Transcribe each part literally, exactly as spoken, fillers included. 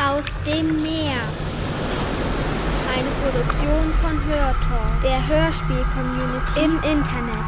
Aus dem Meer. Eine Produktion von Hörtor, der Hörspiel-Community im Internet.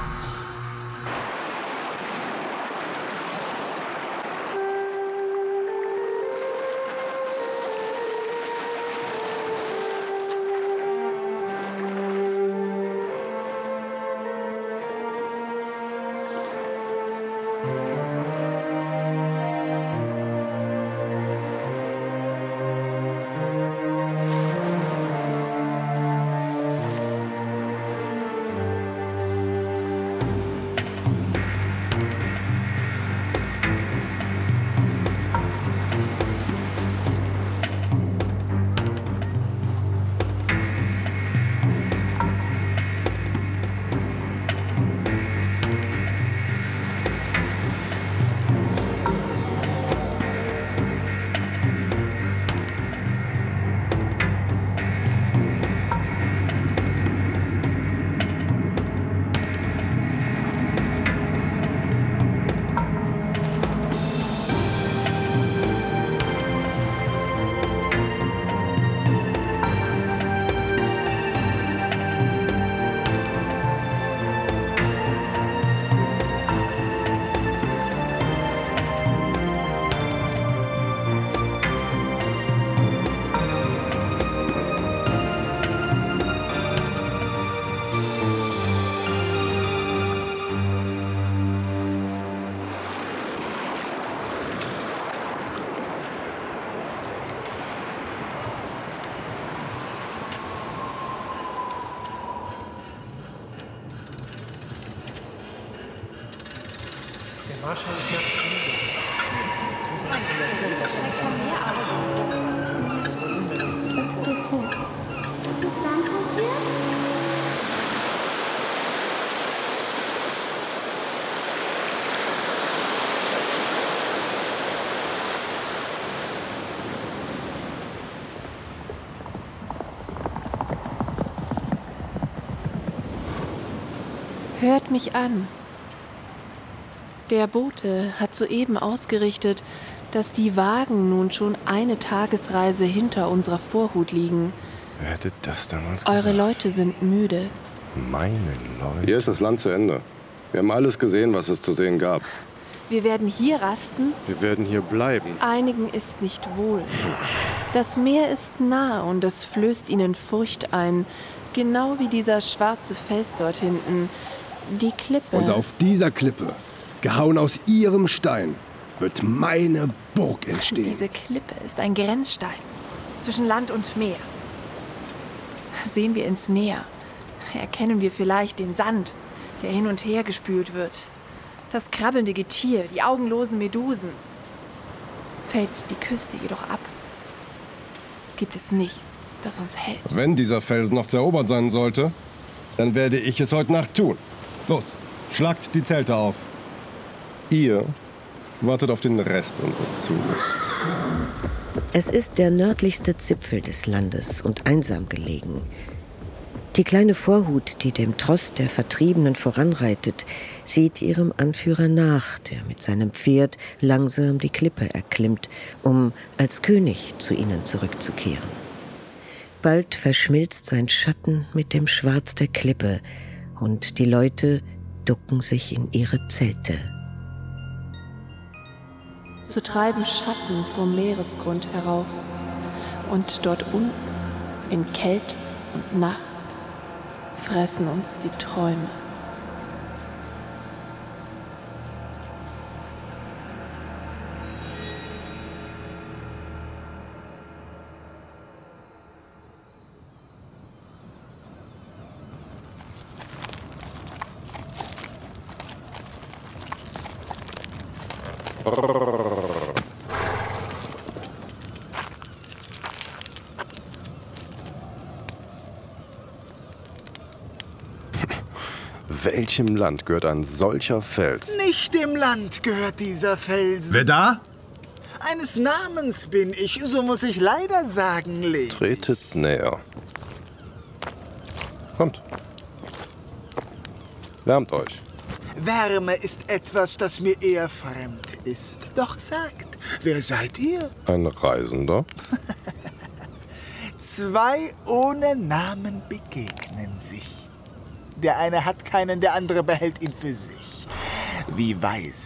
Wahrscheinlich nach Was ist das vor? Was ist dann passiert? Hört mich an. Der Bote hat soeben ausgerichtet, dass die Wagen nun schon eine Tagesreise hinter unserer Vorhut liegen. Wer hätte das damals Eure gemacht? Leute sind müde. Meine Leute? Hier ist das Land zu Ende. Wir haben alles gesehen, was es zu sehen gab. Wir werden hier rasten. Wir werden hier bleiben. Einigen ist nicht wohl. Das Meer ist nah und es flößt ihnen Furcht ein. Genau wie dieser schwarze Fels dort hinten. Die Klippe. Und auf dieser Klippe, gehauen aus ihrem Stein, wird meine Burg entstehen. Diese Klippe ist ein Grenzstein zwischen Land und Meer. Sehen wir ins Meer, erkennen wir vielleicht den Sand, der hin und her gespült wird. Das krabbelnde Getier, die augenlosen Medusen. Fällt die Küste jedoch ab, gibt es nichts, das uns hält. Wenn dieser Felsen noch erobert sein sollte, dann werde ich es heute Nacht tun. Los, schlagt die Zelte auf. Ihr wartet auf den Rest unseres Zuges. Es ist der nördlichste Zipfel des Landes und einsam gelegen. Die kleine Vorhut, die dem Tross der Vertriebenen voranreitet, sieht ihrem Anführer nach, der mit seinem Pferd langsam die Klippe erklimmt, um als König zu ihnen zurückzukehren. Bald verschmilzt sein Schatten mit dem Schwarz der Klippe und die Leute ducken sich in ihre Zelte. So treiben Schatten vom Meeresgrund herauf. Und dort unten, in Kälte und Nacht, fressen uns die Träume. Welchem Land gehört ein solcher Fels? Nicht dem Land gehört dieser Felsen. Wer da? Eines Namens bin ich, so muss ich leider sagen, Lee. Tretet näher. Kommt. Wärmt euch. Wärme ist etwas, das mir eher fremd ist. Doch sagt, Wer seid ihr? Ein Reisender. Zwei ohne Namen begegnen sich. Der eine hat keinen, der andere behält ihn für sich. Wie weise.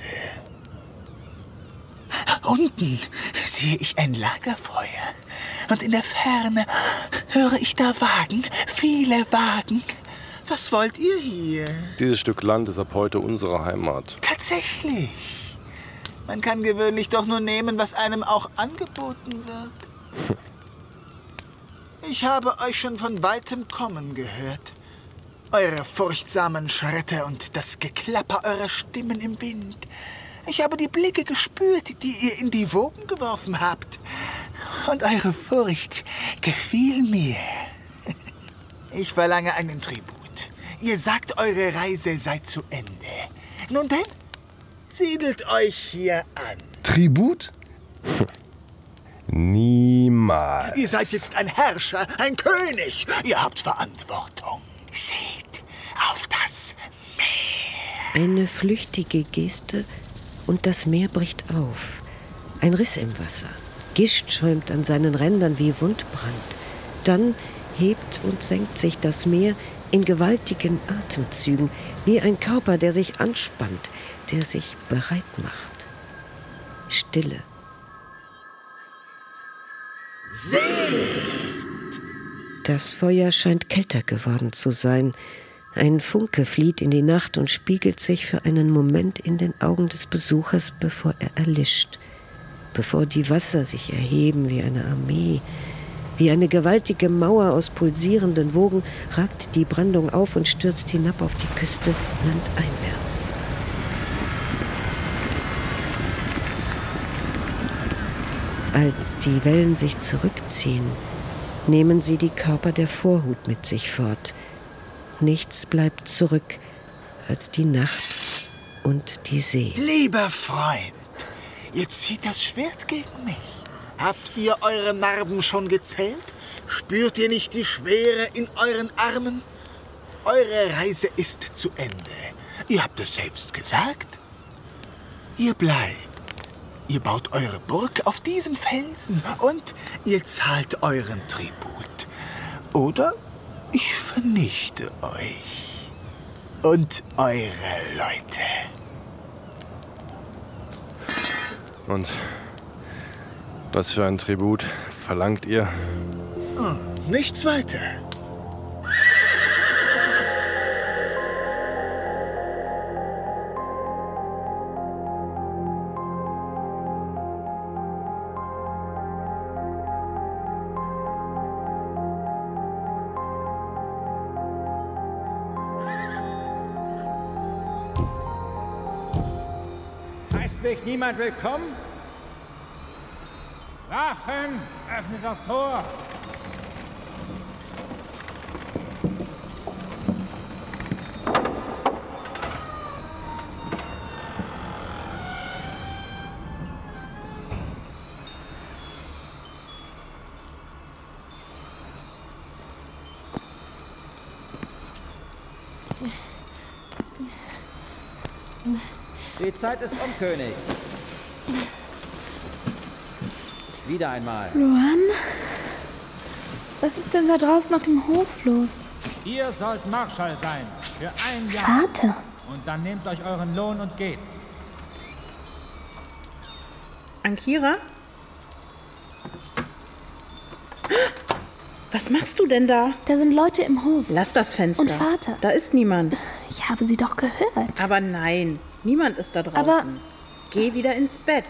Unten sehe ich ein Lagerfeuer. Und in der Ferne höre ich da Wagen, viele Wagen. Was wollt ihr hier? Dieses Stück Land ist ab heute unsere Heimat. Tatsächlich. Man kann gewöhnlich doch nur nehmen, was einem auch angeboten wird. Ich habe euch schon von weitem kommen gehört. Eure furchtsamen Schritte und das Geklapper eurer Stimmen im Wind. Ich habe die Blicke gespürt, die ihr in die Wogen geworfen habt. Und eure Furcht gefiel mir. Ich verlange einen Tribut. Ihr sagt, eure Reise sei zu Ende. Nun denn, siedelt euch hier an. Tribut? Niemals. Ihr seid jetzt ein Herrscher, ein König. Ihr habt Verantwortung. Seht auf das Meer. Eine flüchtige Geste und das Meer bricht auf. Ein Riss im Wasser. Gischt schäumt an seinen Rändern wie Wundbrand. Dann hebt und senkt sich das Meer in gewaltigen Atemzügen, wie ein Körper, der sich anspannt, der sich bereit macht. Stille. Seht! Das Feuer scheint kälter geworden zu sein. Ein Funke flieht in die Nacht und spiegelt sich für einen Moment in den Augen des Besuchers, bevor er erlischt. Bevor die Wasser sich erheben wie eine Armee. Wie eine gewaltige Mauer aus pulsierenden Wogen ragt die Brandung auf und stürzt hinab auf die Küste landeinwärts. Als die Wellen sich zurückziehen, nehmen sie die Körper der Vorhut mit sich fort. Nichts bleibt zurück als die Nacht und die See. Lieber Freund, ihr zieht das Schwert gegen mich. Habt ihr eure Narben schon gezählt? Spürt ihr nicht die Schwere in euren Armen? Eure Reise ist zu Ende. Ihr habt es selbst gesagt. Ihr bleibt. Ihr baut eure Burg auf diesem Felsen und ihr zahlt euren Tribut. Oder ich vernichte euch und eure Leute. Und was für ein Tribut verlangt ihr? Hm, nichts weiter. Heißt mich niemand willkommen? Wachen! Öffnet das Tor! Die Zeit ist um, König. Wieder einmal. Luan? Was ist denn da draußen auf dem Hof los? Ihr sollt Marschall sein. Für ein Jahr. Vater. Und dann nehmt euch euren Lohn und geht. Ankira? Was machst du denn da? Da sind Leute im Hof. Lass das Fenster. Und Vater. Da ist niemand. Ich habe sie doch gehört. Aber nein, niemand ist da draußen. Aber geh wieder ins Bett.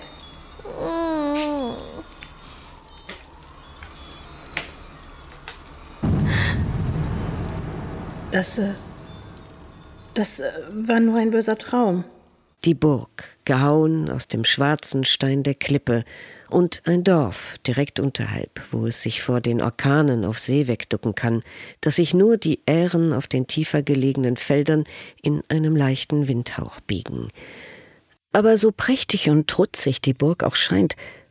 Das, äh, das äh, war nur ein böser Traum. Die Burg, gehauen aus dem schwarzen Stein der Klippe, und ein Dorf direkt unterhalb, wo es sich vor den Orkanen auf See wegducken kann, dass sich nur die Ähren auf den tiefer gelegenen Feldern in einem leichten Windhauch biegen. Aber so prächtig und trutzig die Burg auch scheint,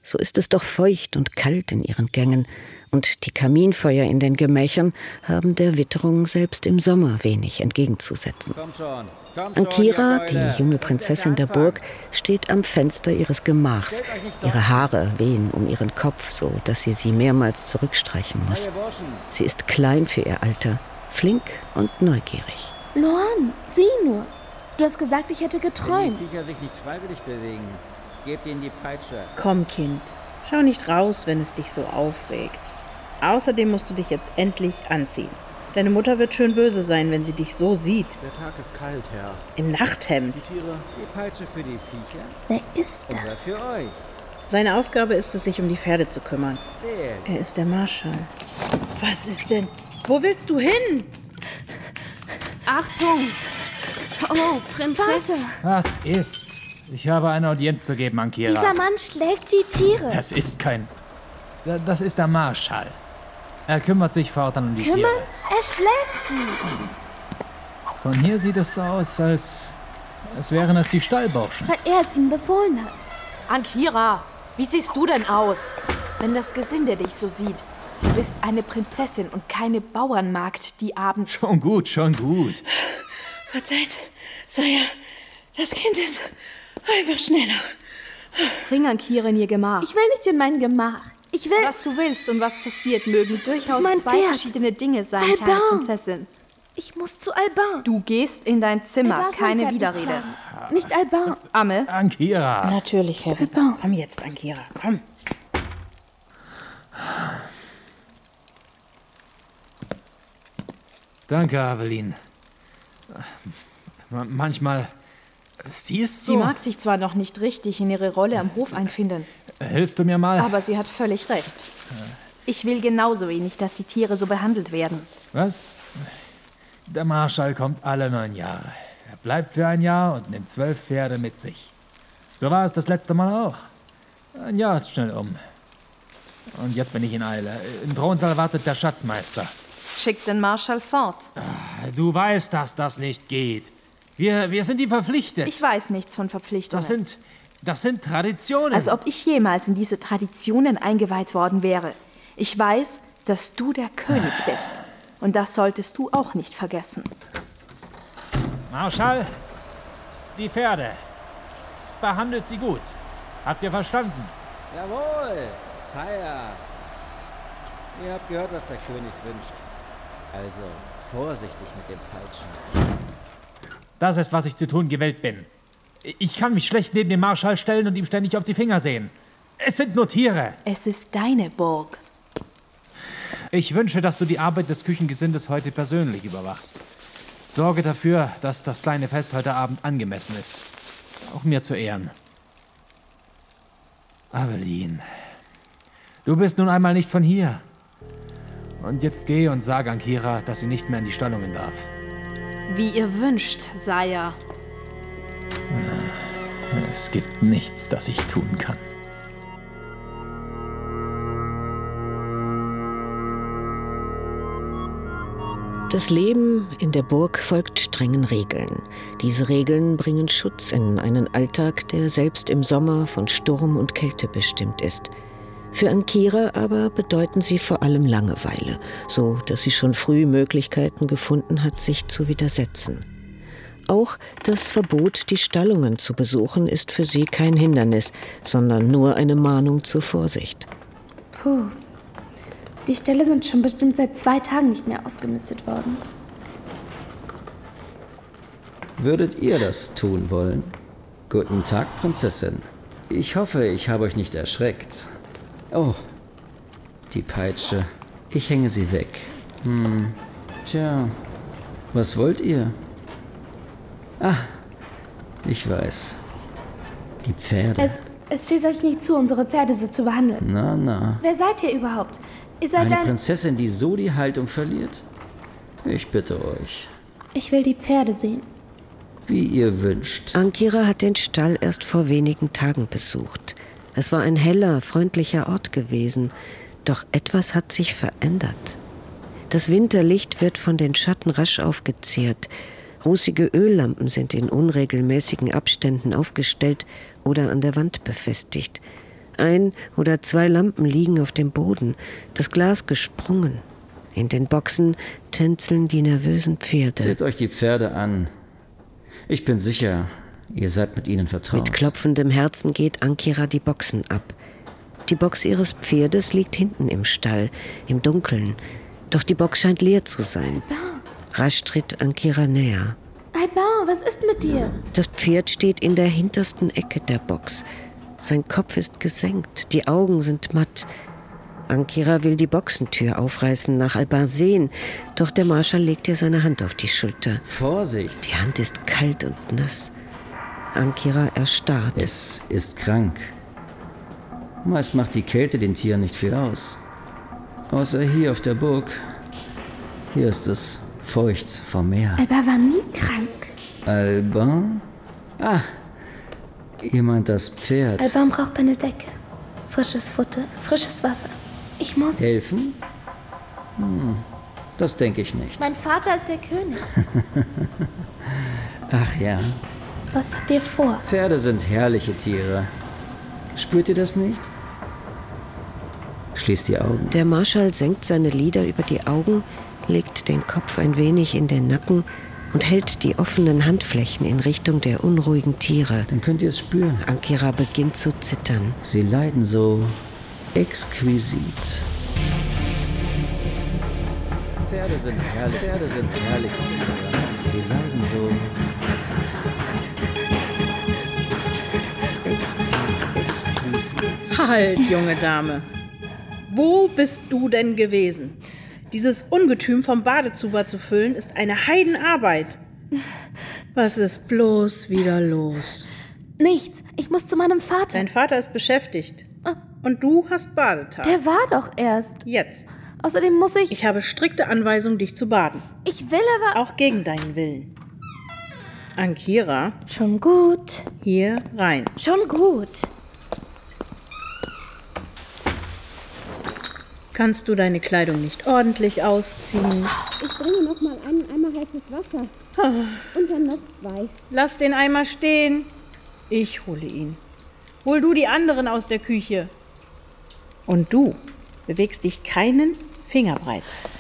So ist es doch feucht und kalt in ihren Gängen, und die Kaminfeuer in den Gemächern haben der Witterung selbst im Sommer wenig entgegenzusetzen. Kommt schon, kommt Ankira, schon, die junge Prinzessin der Burg, steht am Fenster ihres Gemachs. Ihre Haare wehen um ihren Kopf, so dass sie sie mehrmals zurückstreichen muss. Sie ist klein für ihr Alter, flink und neugierig. Loan, sieh nur. Du hast gesagt, ich hätte geträumt. Wenn die Viecher sich nicht freiwillig bewegen, gebt ihnen die Peitsche. Komm, Kind. Schau nicht raus, wenn es dich so aufregt. Außerdem musst du dich jetzt endlich anziehen. Deine Mutter wird schön böse sein, wenn sie dich so sieht. Der Tag ist kalt, Herr. Im Nachthemd. Die Tiere. Die Peitsche für die Viecher. Wer ist Und was das? für euch. Seine Aufgabe ist es, sich um die Pferde zu kümmern. Wählt. Er ist der Marschall. Was ist denn? Wo willst du hin? Achtung! Oh, Prinzessin! Was ist? Ich habe eine Audienz zu geben, Ankira. Dieser Mann schlägt die Tiere. Das ist kein... Das ist der Marschall. Er kümmert sich fortan um die Kümmern? Tiere. Er schlägt sie. Von hier sieht es so aus, als, als wären es die Stallburschen. Weil er es ihnen befohlen hat. Ankira, wie siehst du denn aus, wenn das Gesinde dich so sieht? Du bist eine Prinzessin und keine Bauernmagd, die abends... Schon gut, schon gut. Verzeiht, Saya, das Kind ist einfach schneller. Bring Ankira in ihr Gemach. Ich will nicht in mein Gemach. Ich will... Was du willst und was passiert, mögen durchaus Mein zwei Pferd. verschiedene Dinge sein, Alban. kleine Prinzessin. Ich muss zu Alban. Du gehst in dein Er Zimmer, darf mein keine Pferd Widerrede. Nicht, tragen. Nicht Alban. Amme, Ankira. Natürlich, Herr Ritter. Komm jetzt, Ankira, komm. Danke, Aveline. Manchmal... Sie ist so... sie mag sich zwar noch nicht richtig in ihre Rolle am Hof einfinden, Hilfst du mir mal? aber sie hat völlig recht. Ich will genauso wenig, dass die Tiere so behandelt werden. Was? Der Marschall kommt alle neun Jahre. Er bleibt für ein Jahr und nimmt zwölf Pferde mit sich. So war es das letzte Mal auch. Ein Jahr ist schnell um. Und jetzt bin ich in Eile. Im Thronsaal wartet der Schatzmeister. Schick den Marschall fort. Du weißt, dass das nicht geht. Wir, wir sind ihm verpflichtet. Ich weiß nichts von Verpflichtungen. Das sind, das sind Traditionen. Als ob ich jemals in diese Traditionen eingeweiht worden wäre. Ich weiß, dass du der König bist. Und das solltest du auch nicht vergessen. Marschall, die Pferde. Behandelt sie gut. Habt ihr verstanden? Jawohl, Sire. Ihr habt gehört, was der König wünscht. Also, vorsichtig mit dem Peitschen. Das ist, was ich zu tun gewillt bin. Ich kann mich schlecht neben den Marschall stellen und ihm ständig auf die Finger sehen. Es sind nur Tiere. Es ist deine Burg. Ich wünsche, dass du die Arbeit des Küchengesindes heute persönlich überwachst. Sorge dafür, dass das kleine Fest heute Abend angemessen ist. Auch mir zu Ehren. Aveline, du bist nun einmal nicht von hier. Und jetzt geh und sag Ankira, dass sie nicht mehr in die Stallungen darf. Wie ihr wünscht, Sire. Es gibt nichts, das ich tun kann. Das Leben in der Burg folgt strengen Regeln. Diese Regeln bringen Schutz in einen Alltag, der selbst im Sommer von Sturm und Kälte bestimmt ist. Für Ankira aber bedeuten sie vor allem Langeweile, so dass sie schon früh Möglichkeiten gefunden hat, sich zu widersetzen. Auch das Verbot, die Stallungen zu besuchen, ist für sie kein Hindernis, sondern nur eine Mahnung zur Vorsicht. Puh. Die Ställe sind schon bestimmt seit zwei Tagen nicht mehr ausgemistet worden. Würdet ihr das tun wollen? Guten Tag, Prinzessin. Ich hoffe, ich habe euch nicht erschreckt. Oh, die Peitsche. Ich hänge sie weg. Hm, tja, was wollt ihr? Ah, ich weiß. Die Pferde. Es, es steht euch nicht zu, unsere Pferde so zu behandeln. Na, na. Wer seid ihr überhaupt? Ihr seid Eine ein... Prinzessin, die so die Haltung verliert? Ich bitte euch. Ich will die Pferde sehen. Wie ihr wünscht. Ankira hat den Stall erst vor wenigen Tagen besucht. Es war ein heller, freundlicher Ort gewesen. Doch etwas hat sich verändert. Das Winterlicht wird von den Schatten rasch aufgezehrt. Rußige Öllampen sind in unregelmäßigen Abständen aufgestellt oder an der Wand befestigt. Ein oder zwei Lampen liegen auf dem Boden, das Glas gesprungen. In den Boxen tänzeln die nervösen Pferde. Seht euch die Pferde an. Ich bin sicher, ihr seid mit ihnen vertraut. Mit klopfendem Herzen geht Ankira die Boxen ab. Die Box ihres Pferdes liegt hinten im Stall, im Dunkeln. Doch die Box scheint leer zu sein. Rasch tritt Ankira näher. Alban, was ist mit dir? Das Pferd steht in der hintersten Ecke der Box. Sein Kopf ist gesenkt, die Augen sind matt. Ankira will die Boxentür aufreißen, nach Alban sehen, doch der Marschall legt ihr seine Hand auf die Schulter. Vorsicht! Die Hand ist kalt und nass. Ankira erstarrt. Es ist krank. Meist macht die Kälte den Tieren nicht viel aus. Außer hier auf der Burg. Hier ist es feucht vom Meer. Alban war nie krank. Alban? Ah, ihr meint das Pferd. Alban braucht eine Decke. Frisches Futter, frisches Wasser. Ich muss... Helfen? Hm, das denke ich nicht. Mein Vater ist der König. Ach ja. Was habt ihr vor? Pferde sind herrliche Tiere. Spürt ihr das nicht? Schließt die Augen. Der Marschall senkt seine Lider über die Augen, legt den Kopf ein wenig in den Nacken und hält die offenen Handflächen in Richtung der unruhigen Tiere. Dann könnt ihr es spüren. Ankira beginnt zu zittern. Sie leiden so exquisit. Pferde sind herrlich, Pferde sind herrliche Tiere. Sie leiden so exquisit. Halt, junge Dame. Wo bist du denn gewesen? Dieses Ungetüm vom Badezuber zu füllen, ist eine Heidenarbeit. Was ist bloß wieder los? Nichts. Ich muss zu meinem Vater. Dein Vater ist beschäftigt. Und du hast Badetag. Der war doch erst. Jetzt. Außerdem muss ich... Ich habe strikte Anweisungen, dich zu baden. Ich will aber... Auch gegen deinen Willen. Ankira. Schon gut. Hier rein. Schon gut. Kannst du deine Kleidung nicht ordentlich ausziehen? Ich bringe noch mal einen Eimer heißes Wasser. Und dann noch zwei. Lass den Eimer stehen. Ich hole ihn. Hol du die anderen aus der Küche. Und du bewegst dich keinen Fingerbreit.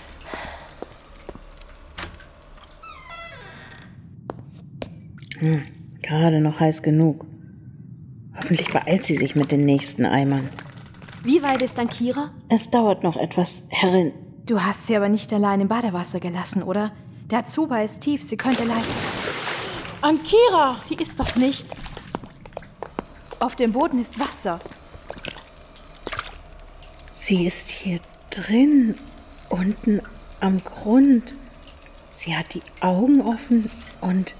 Hm, gerade noch heiß genug. Hoffentlich beeilt sie sich mit den nächsten Eimern. Wie weit ist Ankira? Es dauert noch etwas, Herrin. Du hast sie aber nicht allein im Badewasser gelassen, oder? Der Zuber ist tief, sie könnte leicht... Ankira! Sie ist doch nicht... Auf dem Boden ist Wasser. Sie ist hier drin, unten am Grund. Sie hat die Augen offen und...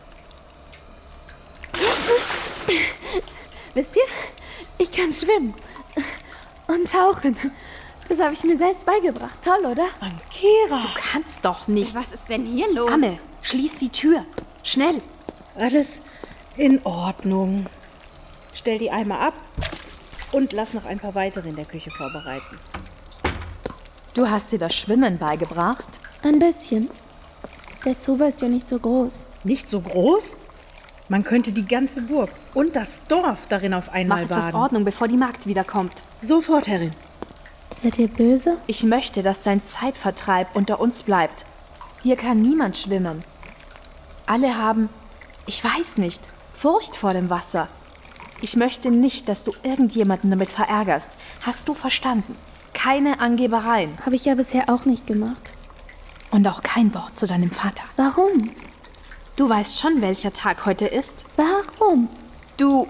Wisst ihr, ich kann schwimmen. Und tauchen. Das habe ich mir selbst beigebracht. Toll, oder? Ankira! Du kannst doch nicht. Was ist denn hier los? Amme, schließ die Tür. Schnell. Alles in Ordnung. Stell die Eimer ab und lass noch ein paar weitere in der Küche vorbereiten. Du hast dir das Schwimmen beigebracht? Ein bisschen. Der Zuber ist ja nicht so groß. Nicht so groß? Man könnte die ganze Burg und das Dorf darin auf einmal Mach baden. etwas Ordnung, bevor die Magd wiederkommt. Sofort, Herrin. Seid ihr böse? Ich möchte, dass dein Zeitvertreib unter uns bleibt. Hier kann niemand schwimmen. Alle haben, ich weiß nicht, Furcht vor dem Wasser. Ich möchte nicht, dass du irgendjemanden damit verärgerst. Hast du verstanden? Keine Angebereien. Habe ich ja bisher auch nicht gemacht. Und auch kein Wort zu deinem Vater. Warum? Du weißt schon, welcher Tag heute ist? Warum? Du...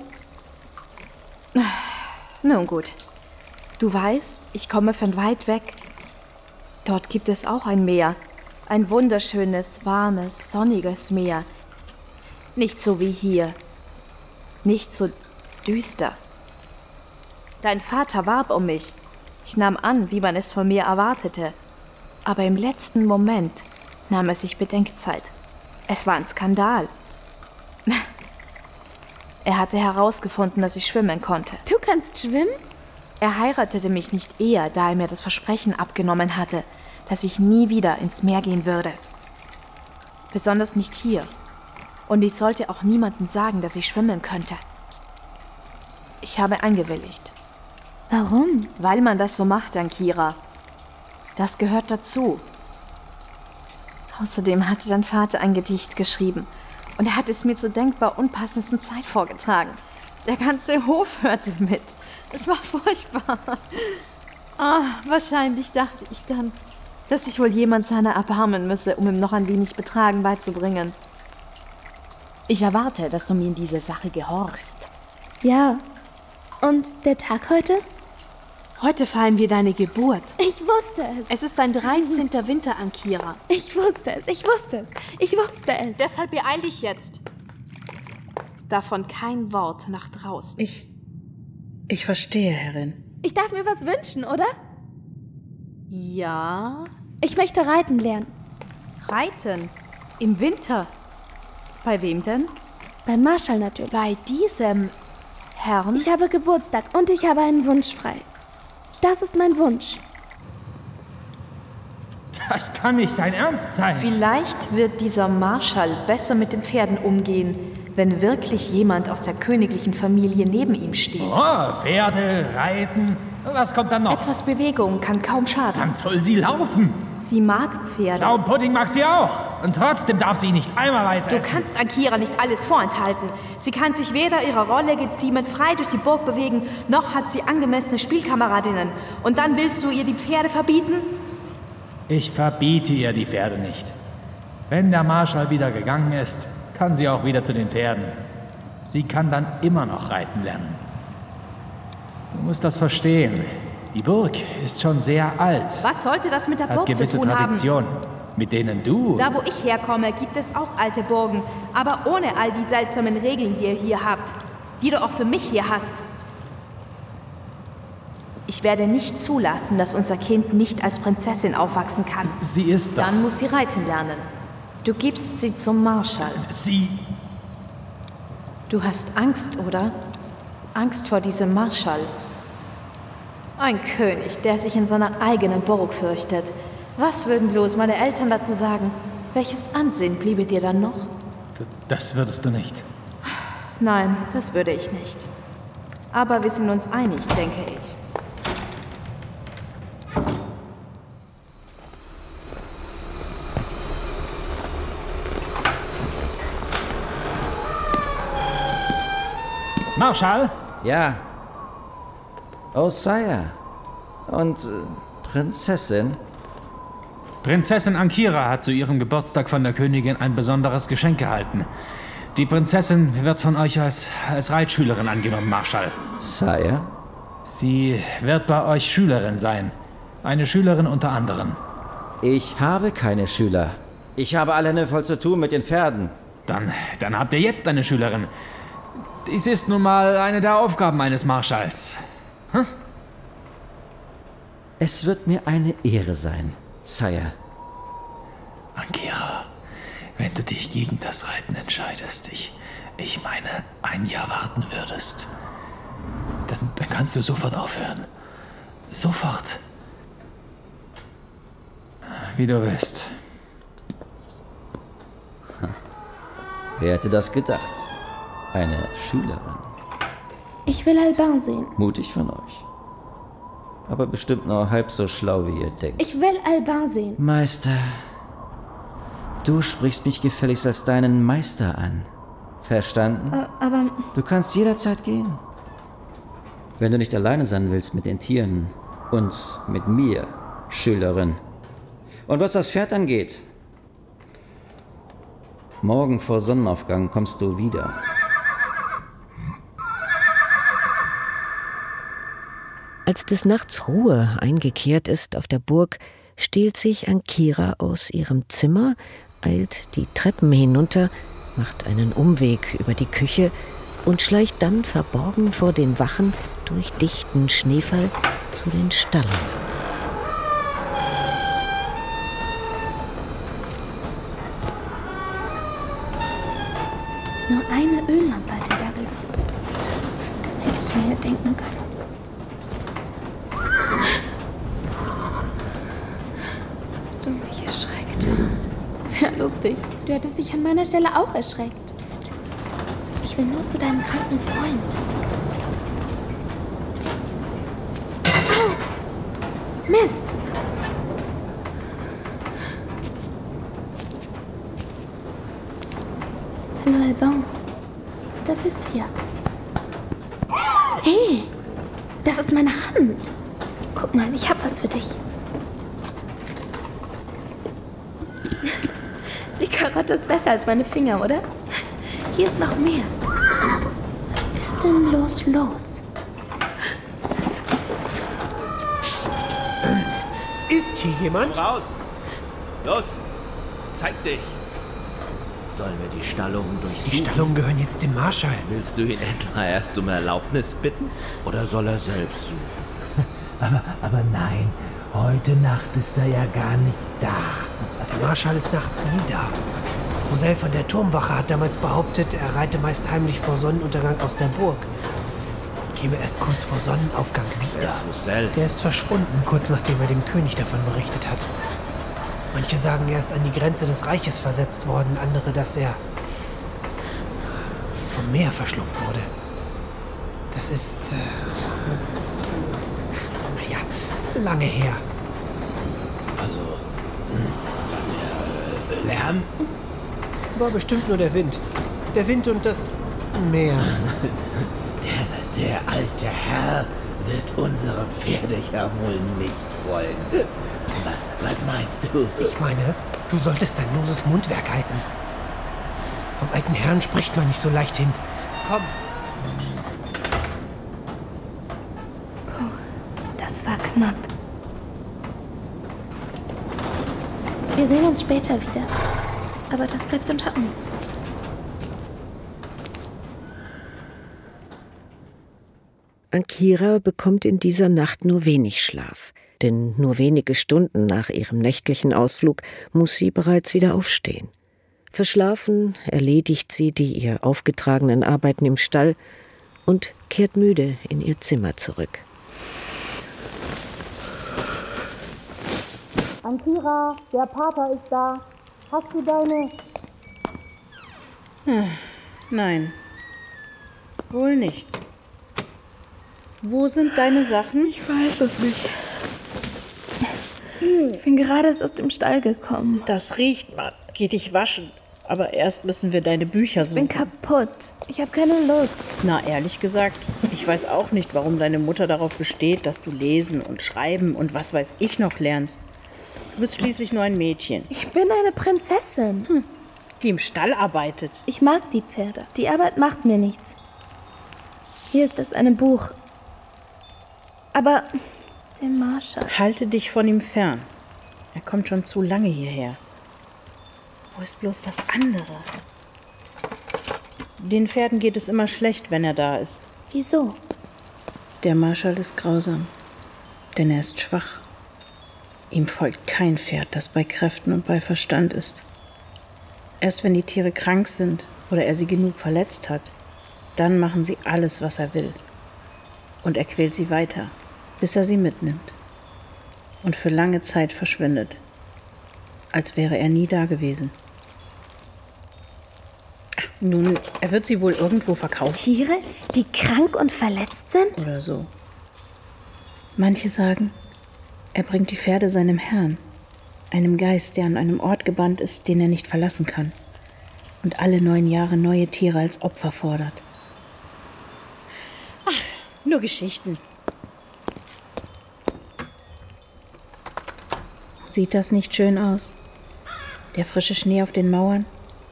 Nun gut. Du weißt, ich komme von weit weg. Dort gibt es auch ein Meer. Ein wunderschönes, warmes, sonniges Meer. Nicht so wie hier. Nicht so düster. Dein Vater warb um mich. Ich nahm an, wie man es von mir erwartete. Aber im letzten Moment nahm er sich Bedenkzeit. Es war ein Skandal. Er hatte herausgefunden, dass ich schwimmen konnte. Du kannst schwimmen? Er heiratete mich nicht eher, da er mir das Versprechen abgenommen hatte, dass ich nie wieder ins Meer gehen würde. Besonders nicht hier. Und ich sollte auch niemandem sagen, dass ich schwimmen könnte. Ich habe eingewilligt. Warum? Weil man das so macht, Ankira. Das gehört dazu. Außerdem hatte dein Vater ein Gedicht geschrieben. Und er hat es mir zur denkbar unpassendsten Zeit vorgetragen. Der ganze Hof hörte mit. Es war furchtbar. Ah, wahrscheinlich dachte ich dann, dass sich wohl jemand seiner erbarmen müsse, um ihm noch ein wenig Betragen beizubringen. Ich erwarte, dass du mir in diese Sache gehorchst. Ja. Und der Tag heute? Heute feiern wir deine Geburt. Ich wusste es. Es ist dein dreizehnter Winter, Ankira. Ich wusste es, ich wusste es, ich wusste es. Deshalb beeil dich jetzt. Davon kein Wort nach draußen. Ich... Ich verstehe, Herrin. Ich darf mir was wünschen, oder? Ja? Ich möchte reiten lernen. Reiten? Im Winter? Bei wem denn? Beim Marschall natürlich. Bei diesem Herrn? Ich habe Geburtstag und ich habe einen Wunsch frei. Das ist mein Wunsch. Das kann nicht dein Ernst sein. Vielleicht wird dieser Marschall besser mit den Pferden umgehen, wenn wirklich jemand aus der königlichen Familie neben ihm steht. Oh, Pferde, Reiten. Was kommt dann noch? Etwas Bewegung kann kaum schaden. Dann soll sie laufen. Sie mag Pferde. Schaumpudding mag sie auch. Und trotzdem darf sie nicht einmal weiß Du essen. kannst Ankira nicht alles vorenthalten. Sie kann sich weder ihrer Rolle geziemend frei durch die Burg bewegen, noch hat sie angemessene Spielkameradinnen. Und dann willst du ihr die Pferde verbieten? Ich verbiete ihr die Pferde nicht. Wenn der Marschall wieder gegangen ist, kann sie auch wieder zu den Pferden. Sie kann dann immer noch reiten lernen. Du musst das verstehen. Die Burg ist schon sehr alt. Was sollte das mit der Hat Burg zu gewisse tun haben? Traditionen, mit denen du... Da, wo ich herkomme, gibt es auch alte Burgen, aber ohne all die seltsamen Regeln, die ihr hier habt, die du auch für mich hier hast. Ich werde nicht zulassen, dass unser Kind nicht als Prinzessin aufwachsen kann. Sie ist doch... Dann muss sie reiten lernen. Du gibst sie zum Marschall. Sie... Du hast Angst, oder? Angst vor diesem Marschall. Ein König, der sich in seiner eigenen Burg fürchtet. Was würden bloß meine Eltern dazu sagen? Welches Ansehen bliebe dir dann noch? Das, das würdest du nicht. Nein, das würde ich nicht. Aber wir sind uns einig, denke ich. Marschall? Ja. Oh, Sire. Und äh, Prinzessin? Prinzessin Ankira hat zu ihrem Geburtstag von der Königin ein besonderes Geschenk erhalten. Die Prinzessin wird von euch als, als Reitschülerin angenommen, Marschall. Sire? Sie wird bei euch Schülerin sein. Eine Schülerin unter anderem. Ich habe keine Schüler. Ich habe alle Hände voll zu tun mit den Pferden. Dann, dann habt ihr jetzt eine Schülerin. Dies ist nun mal eine der Aufgaben eines Marschalls. Hm? Es wird mir eine Ehre sein, Sire. Ankira, wenn du dich gegen das Reiten entscheidest, ich, ich meine, ein Jahr warten würdest, dann, dann kannst du sofort aufhören. Sofort. Wie du willst. Wer hätte das gedacht? Eine Schülerin. Ich will Alban sehen. Mutig von euch. Aber bestimmt nur halb so schlau, wie ihr denkt. Ich will Alban sehen. Meister, du sprichst mich gefälligst als deinen Meister an. Verstanden? Äh, aber... Du kannst jederzeit gehen. Wenn du nicht alleine sein willst mit den Tieren und mit mir, Schülerin. Und was das Pferd angeht, morgen vor Sonnenaufgang kommst du wieder. Als des Nachts Ruhe eingekehrt ist auf der Burg, stehlt sich Ankira aus ihrem Zimmer, eilt die Treppen hinunter, macht einen Umweg über die Küche und schleicht dann verborgen vor den Wachen durch dichten Schneefall zu den Stallen. Nur eine Öllampe hat er da gelassen. Hätte ich mir denken können. Hast du mich erschreckt? Sehr lustig. Du hättest dich an meiner Stelle auch erschreckt. Psst. Ich will nur zu deinem kranken Freund. Mist! Hallo, Alban. Da bist du ja. Hey, das ist meine Hand. Guck mal, ich hab was für dich. Die Karotte ist besser als meine Finger, oder? Hier ist noch mehr. Was ist denn los los? Ist hier jemand? Raus! Los! Zeig dich! Sollen wir die Stallungen durchsuchen? Die Stallungen gehören jetzt dem Marschall. Willst du ihn etwa erst um Erlaubnis bitten? Oder soll er selbst suchen? aber, aber nein, heute Nacht ist er ja gar nicht da. Der Marschall ist nachts nie da. Rosell von der Turmwache hat damals behauptet, er reite meist heimlich vor Sonnenuntergang aus der Burg. Käme erst kurz vor Sonnenaufgang wieder. Wer ist Rosell? Der ist verschwunden, kurz nachdem er dem König davon berichtet hat. Manche sagen, er ist an die Grenze des Reiches versetzt worden, andere, dass er vom Meer verschluckt wurde. Das ist, äh, naja, lange her. Also, dann der äh, Lärm? War bestimmt nur der Wind. Der Wind und das Meer. Der, der alte Herr wird unsere Pferde ja wohl nicht wollen. Was, was meinst du? Ich meine, du solltest dein loses Mundwerk halten. Vom alten Herrn spricht man nicht so leicht hin. Komm. Puh, das war knapp. Wir sehen uns später wieder. Aber das bleibt unter uns. Ankira bekommt in dieser Nacht nur wenig Schlaf, denn nur wenige Stunden nach ihrem nächtlichen Ausflug muss sie bereits wieder aufstehen. Verschlafen erledigt sie die ihr aufgetragenen Arbeiten im Stall und kehrt müde in ihr Zimmer zurück. Ankira, der Pater ist da. Hast du deine... Hm, nein. Wohl nicht. Wo sind deine Sachen? Ich weiß es nicht. Ich bin gerade erst aus dem Stall gekommen. Das riecht man. Geh dich waschen. Aber erst müssen wir deine Bücher suchen. Ich bin kaputt. Ich habe keine Lust. Na, ehrlich gesagt, ich weiß auch nicht, warum deine Mutter darauf besteht, dass du lesen und schreiben und was weiß ich noch lernst. Du bist schließlich nur ein Mädchen. Ich bin eine Prinzessin. Hm, die im Stall arbeitet. Ich mag die Pferde. Die Arbeit macht mir nichts. Hier ist das eine Buch. Aber der Marschall... Halte dich von ihm fern. Er kommt schon zu lange hierher. Wo ist bloß das andere? Den Pferden geht es immer schlecht, wenn er da ist. Wieso? Der Marschall ist grausam, denn er ist schwach. Ihm folgt kein Pferd, das bei Kräften und bei Verstand ist. Erst wenn die Tiere krank sind oder er sie genug verletzt hat, dann machen sie alles, was er will. Und er quält sie weiter, bis er sie mitnimmt. Und für lange Zeit verschwindet, als wäre er nie da gewesen. Ach, nun, er wird sie wohl irgendwo verkaufen. Tiere, die krank und verletzt sind? Oder so. Manche sagen, er bringt die Pferde seinem Herrn, einem Geist, der an einem Ort gebannt ist, den er nicht verlassen kann und alle neun Jahre neue Tiere als Opfer fordert. Ach, nur Geschichten. Sieht das nicht schön aus? Der frische Schnee auf den Mauern?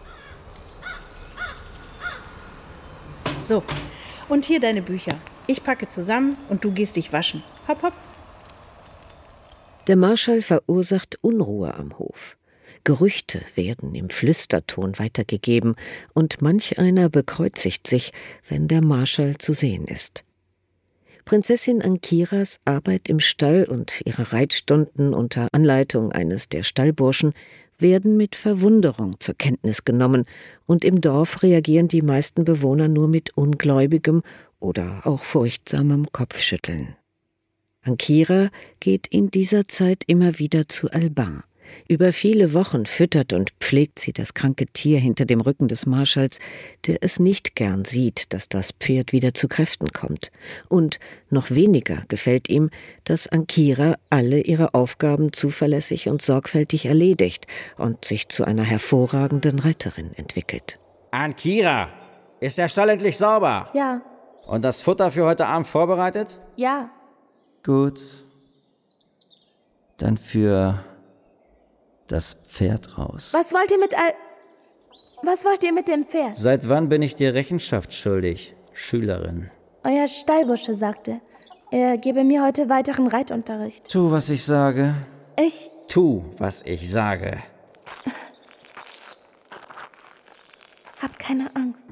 So, und hier deine Bücher. Ich packe zusammen und du gehst dich waschen. Hopp, hopp. Der Marschall verursacht Unruhe am Hof. Gerüchte werden im Flüsterton weitergegeben und manch einer bekreuzigt sich, wenn der Marschall zu sehen ist. Prinzessin Ankiras Arbeit im Stall und ihre Reitstunden unter Anleitung eines der Stallburschen werden mit Verwunderung zur Kenntnis genommen und im Dorf reagieren die meisten Bewohner nur mit ungläubigem oder auch furchtsamem Kopfschütteln. Ankira geht in dieser Zeit immer wieder zu Alban, Über viele Wochen füttert und pflegt sie das kranke Tier hinter dem Rücken des Marschalls, der es nicht gern sieht, dass das Pferd wieder zu Kräften kommt. Und noch weniger gefällt ihm, dass Ankira alle ihre Aufgaben zuverlässig und sorgfältig erledigt und sich zu einer hervorragenden Reiterin entwickelt. Ankira, ist der Stall endlich sauber? Ja. Und das Futter für heute Abend vorbereitet? Ja. Gut. Dann für das Pferd raus. Was wollt ihr mit all... Was wollt ihr mit dem Pferd? Seit wann bin ich dir Rechenschaft schuldig, Schülerin? Euer Stallbursche sagte, er gebe mir heute weiteren Reitunterricht. Tu, was ich sage. Ich... Tu, was ich sage. Hab keine Angst.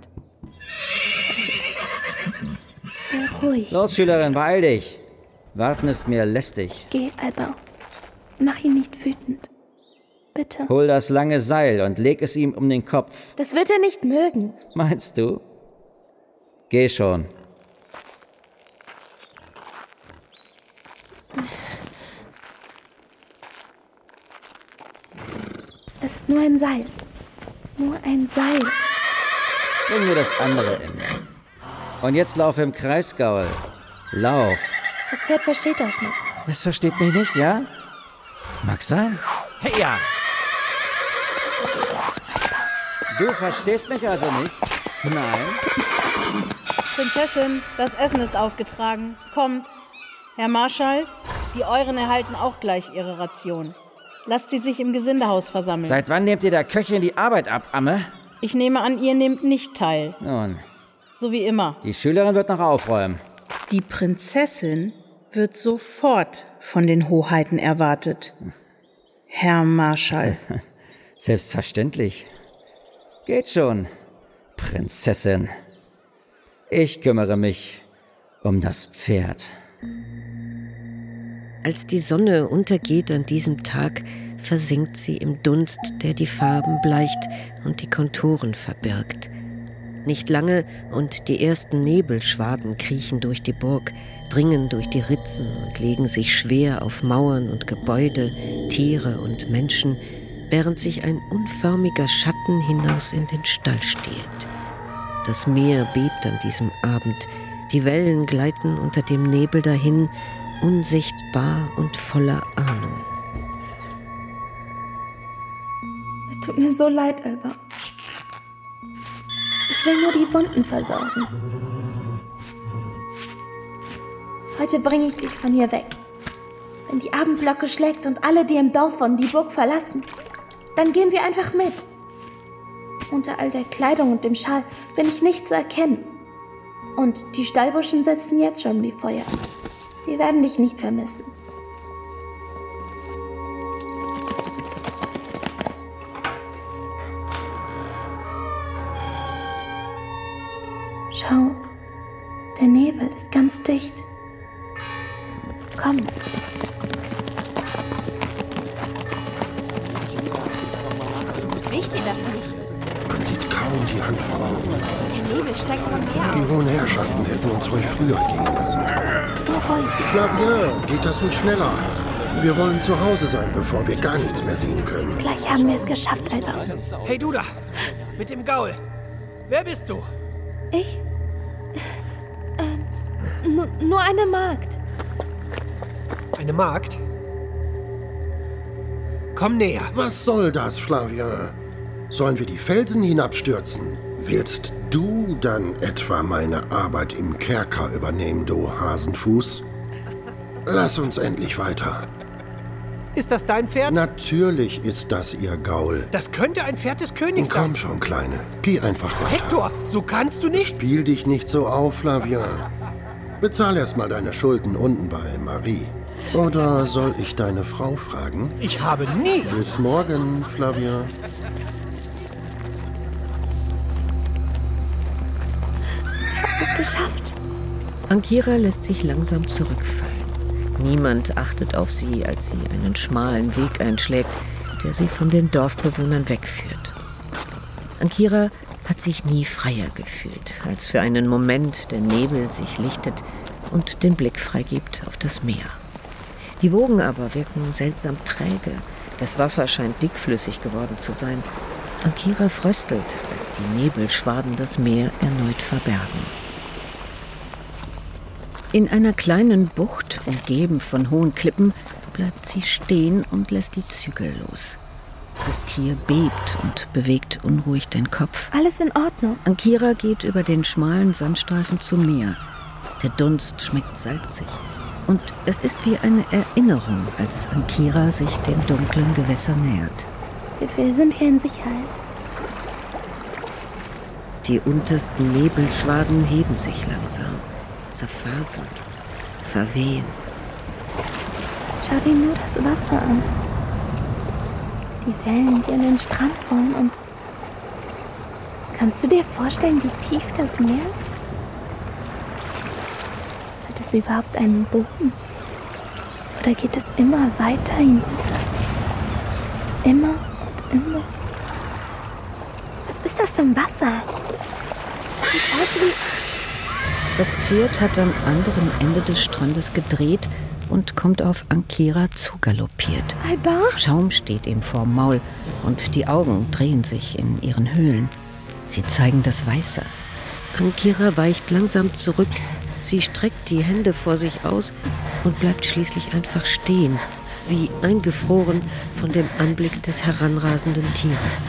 Sei ruhig. Los, Schülerin, beeil dich. Warten ist mir lästig. Geh, Alba. Mach ihn nicht wütend. Bitte. Hol das lange Seil und leg es ihm um den Kopf. Das wird er nicht mögen. Meinst du? Geh schon. Es ist nur ein Seil. Nur ein Seil. Bring mir das andere Ende. Und jetzt lauf im Kreis, Gaul. Lauf. Das Pferd versteht euch nicht. Es versteht mich nicht, ja? Mag sein. Hey, ja! Du verstehst mich also nicht? Nein. Prinzessin, das Essen ist aufgetragen. Kommt. Herr Marschall, die Euren erhalten auch gleich ihre Ration. Lasst sie sich im Gesindehaus versammeln. Seit wann nehmt ihr der Köchin die Arbeit ab, Amme? Ich nehme an, ihr nehmt nicht teil. Nun. So wie immer. Die Schülerin wird noch aufräumen. Die Prinzessin wird sofort von den Hoheiten erwartet. Herr Marschall. Selbstverständlich. Geht schon, Prinzessin. Ich kümmere mich um das Pferd. Als die Sonne untergeht an diesem Tag, versinkt sie im Dunst, der die Farben bleicht und die Konturen verbirgt. Nicht lange und die ersten Nebelschwaden kriechen durch die Burg, dringen durch die Ritzen und legen sich schwer auf Mauern und Gebäude, Tiere und Menschen, während sich ein unförmiger Schatten hinaus in den Stall stiehlt. Das Meer bebt an diesem Abend, die Wellen gleiten unter dem Nebel dahin, unsichtbar und voller Ahnung. Es tut mir so leid, Alba. Ich will nur die Wunden versorgen. Heute bringe ich dich von hier weg. Wenn die Abendglocke schlägt und alle, die im Dorf wohnen, die Burg verlassen, dann gehen wir einfach mit. Unter all der Kleidung und dem Schal bin ich nicht zu erkennen. Und die Stallburschen setzen jetzt schon die Feuer. Sie werden dich nicht vermissen. Schau, der Nebel ist ganz dicht. Komm. Riech dir das nicht. Man sieht kaum die Hand vor Augen. Der Nebel steigt von Meer Die auf. hohen Herrschaften hätten uns ruhig früher gehen lassen. Beruhig. Flavien, geht das nicht schneller? Wir wollen zu Hause sein, bevor wir gar nichts mehr sehen können. Gleich haben wir es geschafft, Alba. Hey, du da! Mit dem Gaul! Wer bist du? Ich? Ähm, nur, nur eine Magd. Eine Magd? Komm näher. Was soll das, Flavien? Sollen wir die Felsen hinabstürzen? Willst du dann etwa meine Arbeit im Kerker übernehmen, du Hasenfuß? Lass uns endlich weiter. Ist das dein Pferd? Natürlich ist das ihr Gaul. Das könnte ein Pferd des Königs sein. Komm schon, Kleine. Geh einfach weiter. Hector, so kannst du nicht. Spiel dich nicht so auf, Flavien. Bezahl erst mal deine Schulden unten bei Marie. Oder soll ich deine Frau fragen? Ich habe nie. Bis morgen, Flavien. Ich habe es geschafft. Ankira lässt sich langsam zurückfallen. Niemand achtet auf sie, als sie einen schmalen Weg einschlägt, der sie von den Dorfbewohnern wegführt. Ankira hat sich nie freier gefühlt, als für einen Moment der Nebel sich lichtet und den Blick freigibt auf das Meer. Die Wogen aber wirken seltsam träge, Das Wasser scheint dickflüssig geworden zu sein. Ankira fröstelt, als die Nebelschwaden das Meer erneut verbergen. In einer kleinen Bucht, umgeben von hohen Klippen, bleibt sie stehen und lässt die Zügel los. Das Tier bebt und bewegt unruhig den Kopf. Alles in Ordnung. Ankira geht über den schmalen Sandstreifen zum Meer. Der Dunst schmeckt salzig. Und es ist wie eine Erinnerung, als Ankira sich dem dunklen Gewässer nähert. Wir sind hier in Sicherheit. Die untersten Nebelschwaden heben sich langsam, zerfasern, verwehen. Schau dir nur das Wasser an. Die Wellen, die an den Strand rollen und... Kannst du dir vorstellen, wie tief das Meer ist? Hat es überhaupt einen Boden? Oder geht es immer weiter hinunter? Immer und immer? Was ist das für ein Wasser? Das sieht aus wie... Das Pferd hat am anderen Ende des Strandes gedreht und kommt auf Ankira zugaloppiert. Alban? Schaum steht ihm vorm Maul und die Augen drehen sich in ihren Höhlen. Sie zeigen das Weiße. Ankira weicht langsam zurück. Sie streckt die Hände vor sich aus und bleibt schließlich einfach stehen, wie eingefroren von dem Anblick des heranrasenden Tieres.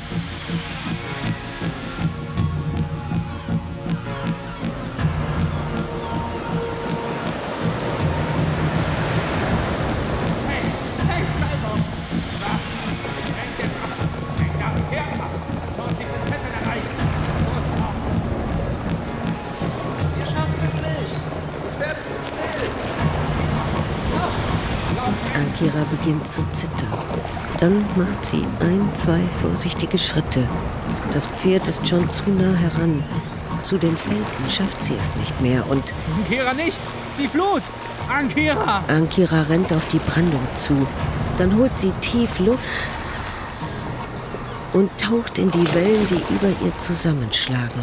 Ankira beginnt zu zittern. Dann macht sie ein, zwei vorsichtige Schritte. Das Pferd ist schon zu nah heran. Zu den Felsen schafft sie es nicht mehr und... Ankira nicht! Die Flut! Ankira! Ankira rennt auf die Brandung zu. Dann holt sie tief Luft und taucht in die Wellen, die über ihr zusammenschlagen.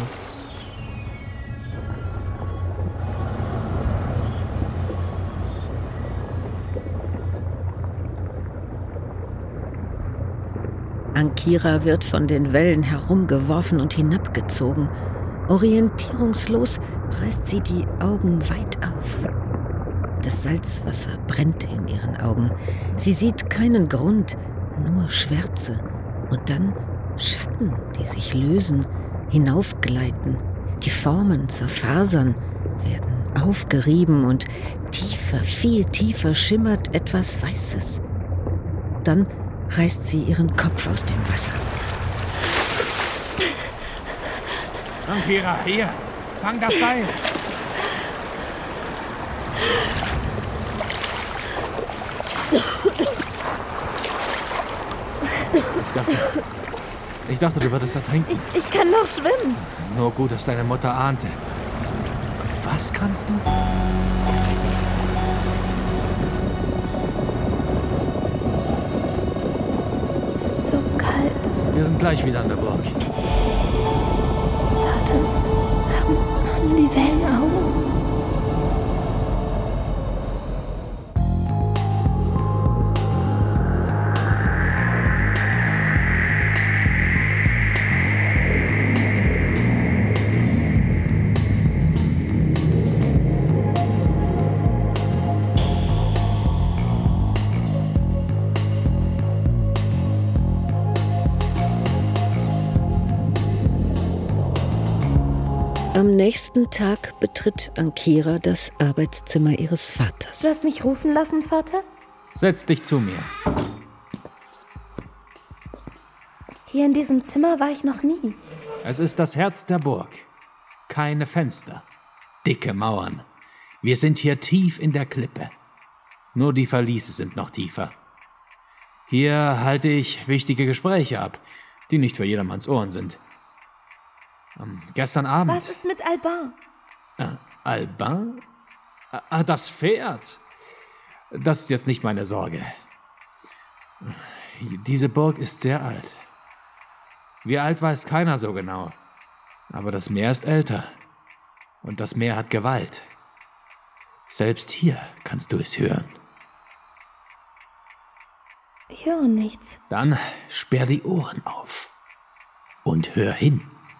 Ankira wird von den Wellen herumgeworfen und hinabgezogen. Orientierungslos reißt sie die Augen weit auf. Das Salzwasser brennt in ihren Augen. Sie sieht keinen Grund, nur Schwärze. Und dann Schatten, die sich lösen, hinaufgleiten. Die Formen zerfasern, werden aufgerieben und tiefer, viel tiefer schimmert etwas Weißes. Dann reißt sie ihren Kopf aus dem Wasser. Ankira, hier! Fang das Seil! Ich dachte, ich dachte, du würdest ertrinken. Ich, ich kann noch schwimmen. Nur gut, dass deine Mutter ahnte. Was kannst du? Es ist so kalt. Wir sind gleich wieder an der Burg. Warte, haben, haben die Wellen Augen? Am nächsten Tag betritt Ankira das Arbeitszimmer ihres Vaters. Du hast mich rufen lassen, Vater? Setz dich zu mir. Hier in diesem Zimmer war ich noch nie. Es ist das Herz der Burg. Keine Fenster. Dicke Mauern. Wir sind hier tief in der Klippe. Nur die Verliese sind noch tiefer. Hier halte ich wichtige Gespräche ab, die nicht für jedermanns Ohren sind. Um, gestern Abend... Was ist mit Alban? Äh, Alban? Ah, das Pferd. Das ist jetzt nicht meine Sorge. Diese Burg ist sehr alt. Wie alt weiß keiner so genau. Aber das Meer ist älter. Und das Meer hat Gewalt. Selbst hier kannst du es hören. Ich höre nichts. Dann sperr die Ohren auf und hör hin.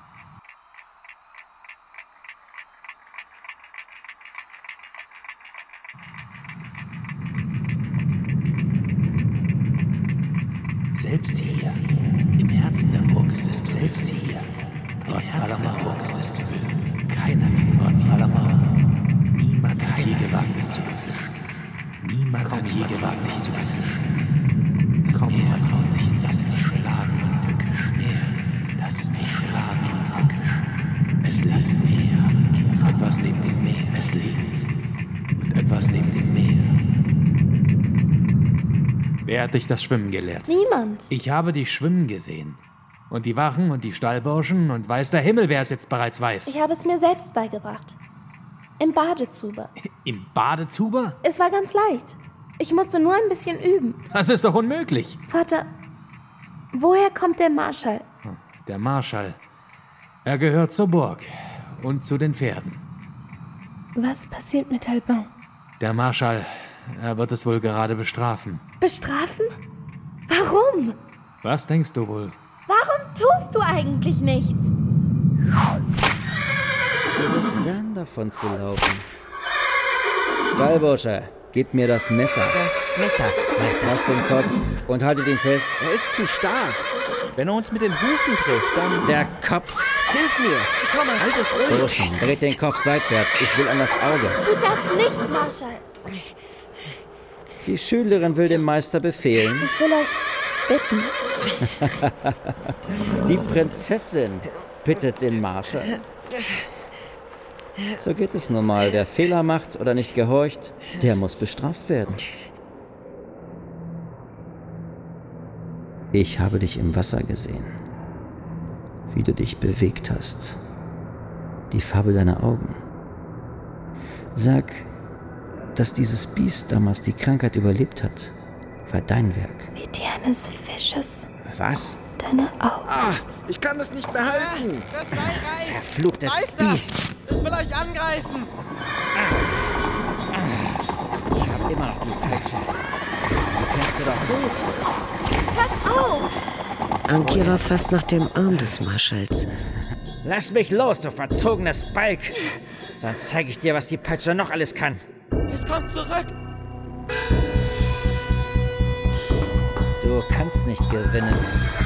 Selbst hier, im Herzen der Burg ist es selbst hier. Trotz aller Burg ist es Höhe. Keiner kennt trotz aller Mauern. Niemand hat je gewagt, es zu befischen. Niemand hat je gewagt, sich zu befischen. Das Meer traut sich in sein Verschlagen und tückisch. Das Meer, das ist verschlagen und tückisch. Es lebt Meer und etwas neben dem Meer. Es lebt und etwas neben dem Meer. Wer hat dich das Schwimmen gelehrt? Niemand. Ich habe dich schwimmen gesehen. Und die Wachen und die Stallburschen und weiß der Himmel, wer es jetzt bereits weiß. Ich habe es mir selbst beigebracht. Im Badezuber. Im Badezuber? Es war ganz leicht. Ich musste nur ein bisschen üben. Das ist doch unmöglich. Vater, woher kommt der Marschall? Der Marschall. Er gehört zur Burg und zu den Pferden. Was passiert mit Alban? Der Marschall, er wird es wohl gerade bestrafen. Bestrafen? Warum? Was denkst du wohl? Warum tust du eigentlich nichts? Du wirst lernen, davon zu laufen. Stallbursche, gib mir das Messer. Das Messer, Meister. Lass den Kopf und haltet ihn fest. Er ist zu stark. Wenn er uns mit den Hufen trifft, dann... Der Kopf. Hilf mir. Ich komme. Halt es ruhig. Burschen, dreht den Kopf seitwärts. Ich will an das Auge. Tu das nicht, Marschall. Die Schülerin will dem Meister befehlen. Ich will euch bitten. Die Prinzessin bittet den Marschall. So geht es nun mal. Wer Fehler macht oder nicht gehorcht, der muss bestraft werden. Ich habe dich im Wasser gesehen. Wie du dich bewegt hast. Die Farbe deiner Augen. Sag, dass dieses Biest damals die Krankheit überlebt hat, war dein Werk. Wie die eines Fisches. Was? Deine Augen. Ah, ich kann das nicht behalten. Das Seil reißt. Verfluchtes Meister, Biest. es will euch angreifen. Ich hab immer noch die Peitsche. Die kennst du doch gut. Hört auf! Ankira fasst nach dem Arm des Marschalls. Lass mich los, du verzogenes Balk. Sonst zeige ich dir, was die Peitsche noch alles kann. Es kommt zurück. Du kannst nicht gewinnen.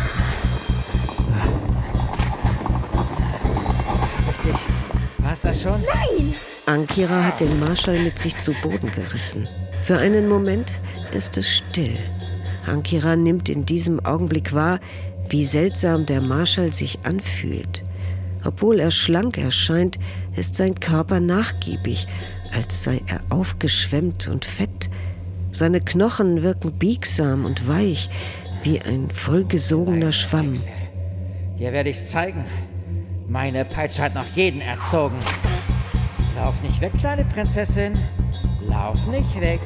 Richtig. War's das schon? Nein! Ankira hat den Marschall mit sich zu Boden gerissen. Für einen Moment ist es still. Ankira nimmt in diesem Augenblick wahr, wie seltsam der Marschall sich anfühlt. Obwohl er schlank erscheint, ist sein Körper nachgiebig, als sei er aufgeschwemmt und fett. Seine Knochen wirken biegsam und weich, wie ein vollgesogener Schwamm. Dir werde ich's zeigen. Meine Peitsche hat noch jeden erzogen. Lauf nicht weg, kleine Prinzessin. Lauf nicht weg.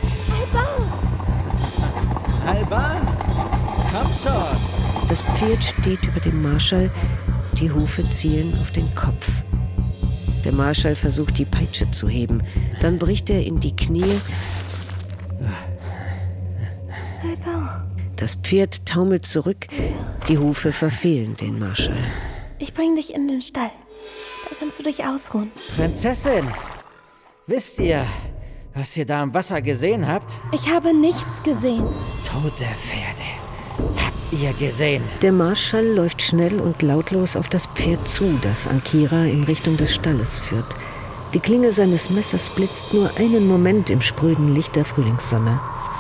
Alban! Alban! Komm schon! Das Pferd steht über dem Marschall, die Hufe zielen auf den Kopf. Der Marschall versucht, die Peitsche zu heben. Dann bricht er in die Knie. Alban. Das Pferd taumelt zurück. Die Hufe verfehlen den Marschall. Ich bring dich in den Stall. Da kannst du dich ausruhen. Prinzessin! Wisst ihr, was ihr da im Wasser gesehen habt? Ich habe nichts gesehen. Tote Pferde. Habt ihr gesehen? Der Marschall läuft schnell und lautlos auf das Pferd zu, das Ankira in Richtung des Stalles führt. Die Klinge seines Messers blitzt nur einen Moment im spröden Licht der Frühlingssonne.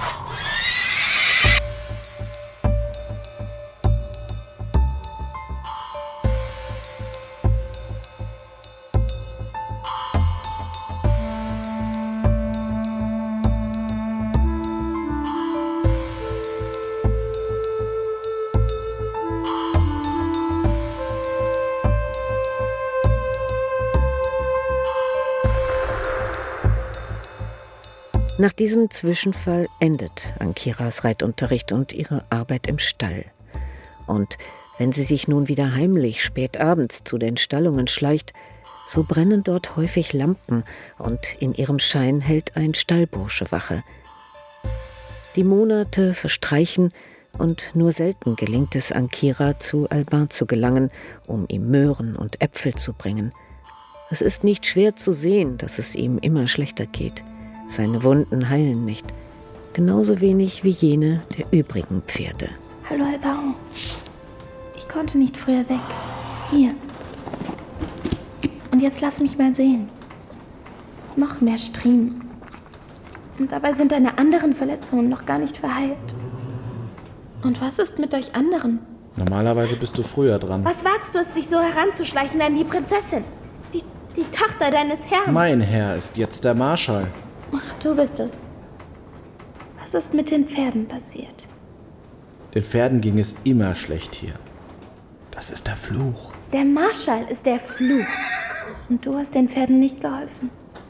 Nach diesem Zwischenfall endet Ankiras Reitunterricht und ihre Arbeit im Stall. Und wenn sie sich nun wieder heimlich spät abends zu den Stallungen schleicht, so brennen dort häufig Lampen und in ihrem Schein hält ein Stallbursche Wache. Die Monate verstreichen und nur selten gelingt es Ankira, zu Albin zu gelangen, um ihm Möhren und Äpfel zu bringen. Es ist nicht schwer zu sehen, dass es ihm immer schlechter geht. Seine Wunden heilen nicht, genauso wenig wie jene der übrigen Pferde. Hallo, Albin. Ich konnte nicht früher weg. Hier. Und jetzt lass mich mal sehen. Noch mehr Striemen. Und dabei sind deine anderen Verletzungen noch gar nicht verheilt. Und was ist mit euch anderen? Normalerweise bist du früher dran. Was wagst du es, dich so heranzuschleichen an die Prinzessin? Die, die Tochter deines Herrn. Mein Herr ist jetzt der Marschall. Ach, du bist es. Was ist mit den Pferden passiert? Den Pferden ging es immer schlecht hier. Das ist der Fluch. Der Marschall ist der Fluch. Und du hast den Pferden nicht geholfen.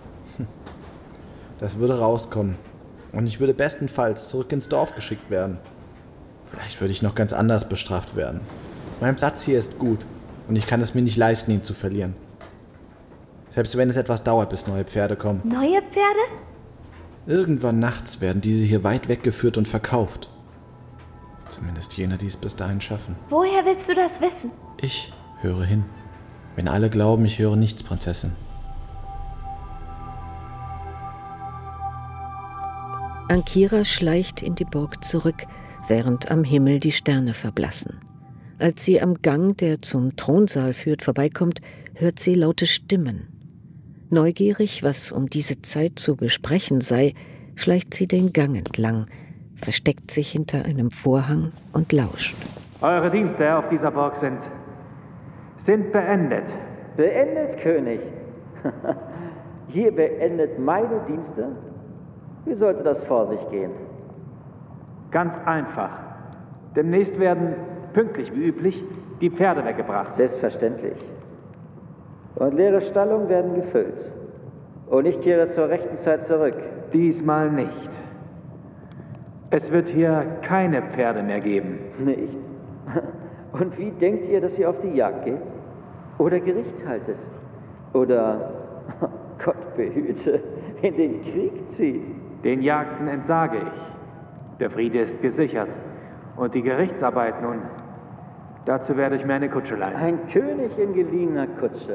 Das würde rauskommen. Und ich würde bestenfalls zurück ins Dorf geschickt werden. Vielleicht würde ich noch ganz anders bestraft werden. Mein Platz hier ist gut. Und ich kann es mir nicht leisten, ihn zu verlieren. Selbst wenn es etwas dauert, bis neue Pferde kommen. Neue Pferde? Irgendwann nachts werden diese hier weit weggeführt und verkauft. Zumindest jene, die es bis dahin schaffen. Woher willst du das wissen? Ich höre hin. Wenn alle glauben, ich höre nichts, Prinzessin. Ankira schleicht in die Burg zurück, während am Himmel die Sterne verblassen. Als sie am Gang, der zum Thronsaal führt, vorbeikommt, hört sie laute Stimmen. Neugierig, was um diese Zeit zu besprechen sei, schleicht sie den Gang entlang, versteckt sich hinter einem Vorhang und lauscht. Eure Dienste auf dieser Burg sind, sind beendet. Beendet, König? Hier beendet meine Dienste? Wie sollte das vor sich gehen? Ganz einfach. Demnächst werden, pünktlich wie üblich, die Pferde weggebracht. Selbstverständlich. Und leere Stallungen werden gefüllt. Und ich kehre zur rechten Zeit zurück. Diesmal nicht. Es wird hier keine Pferde mehr geben. Nicht? Und wie denkt ihr, dass ihr auf die Jagd geht? Oder Gericht haltet? Oder, Gott behüte, in den Krieg zieht? Den Jagden entsage ich. Der Friede ist gesichert. Und die Gerichtsarbeit nun, dazu werde ich mir eine Kutsche leihen. Ein König in geliehener Kutsche.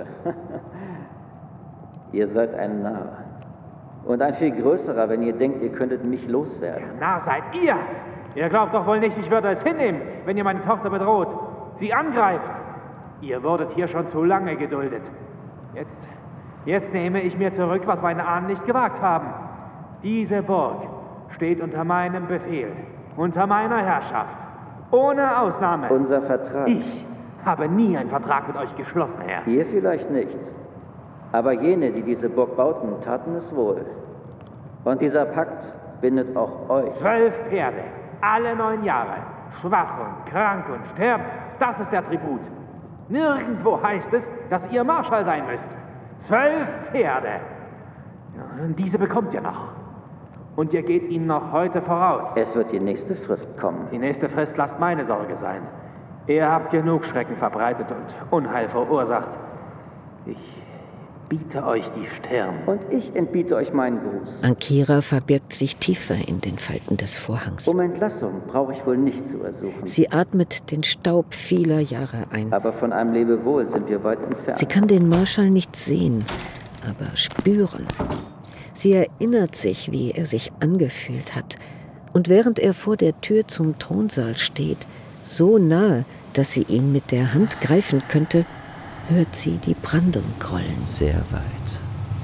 Ihr seid ein Narr. Und ein viel größerer, wenn ihr denkt, ihr könntet mich loswerden. Ja, Narr seid ihr! Ihr glaubt doch wohl nicht, ich würde es hinnehmen, wenn ihr meine Tochter bedroht, sie angreift. Ihr wurdet hier schon zu lange geduldet. Jetzt, jetzt nehme ich mir zurück, was meine Ahnen nicht gewagt haben. Diese Burg steht unter meinem Befehl, unter meiner Herrschaft, ohne Ausnahme. Unser Vertrag. Ich habe nie einen Vertrag mit euch geschlossen, Herr. Ihr vielleicht nicht. Aber jene, die diese Burg bauten, taten es wohl. Und dieser Pakt bindet auch euch. Zwölf Pferde, alle neun Jahre, schwach und krank und stirbt, das ist der Tribut. Nirgendwo heißt es, dass ihr Marschall sein müsst. Zwölf Pferde. Ja, und diese bekommt ihr noch. Und ihr geht ihnen noch heute voraus. Es wird die nächste Frist kommen. Die nächste Frist lasst meine Sorge sein. Ihr habt genug Schrecken verbreitet und Unheil verursacht. Ich biete euch die Stirn. Und ich entbiete euch meinen Gruß. Ankira verbirgt sich tiefer in den Falten des Vorhangs. Um Entlassung brauche ich wohl nicht zu ersuchen. Sie atmet den Staub vieler Jahre ein. Aber von einem Lebewohl sind wir weit entfernt. Sie kann den Marschall nicht sehen, aber spüren. Sie erinnert sich, wie er sich angefühlt hat. Und während er vor der Tür zum Thronsaal steht, so nahe, dass sie ihn mit der Hand greifen könnte, hört sie die Brandung grollen. Sehr weit.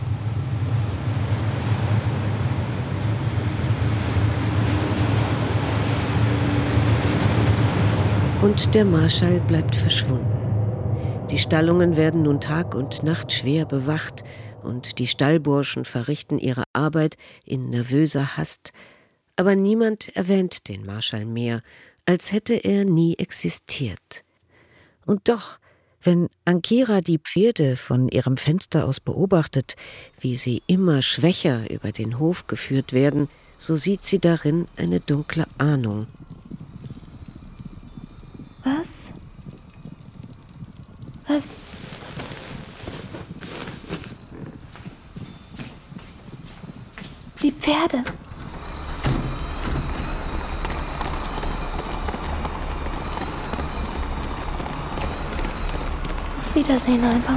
Und der Marschall bleibt verschwunden. Die Stallungen werden nun Tag und Nacht schwer bewacht und die Stallburschen verrichten ihre Arbeit in nervöser Hast. Aber niemand erwähnt den Marschall mehr, als hätte er nie existiert. Und doch, wenn Ankira die Pferde von ihrem Fenster aus beobachtet, wie sie immer schwächer über den Hof geführt werden, so sieht sie darin eine dunkle Ahnung. Was? Was? Die Pferde. Auf Wiedersehen, Alba.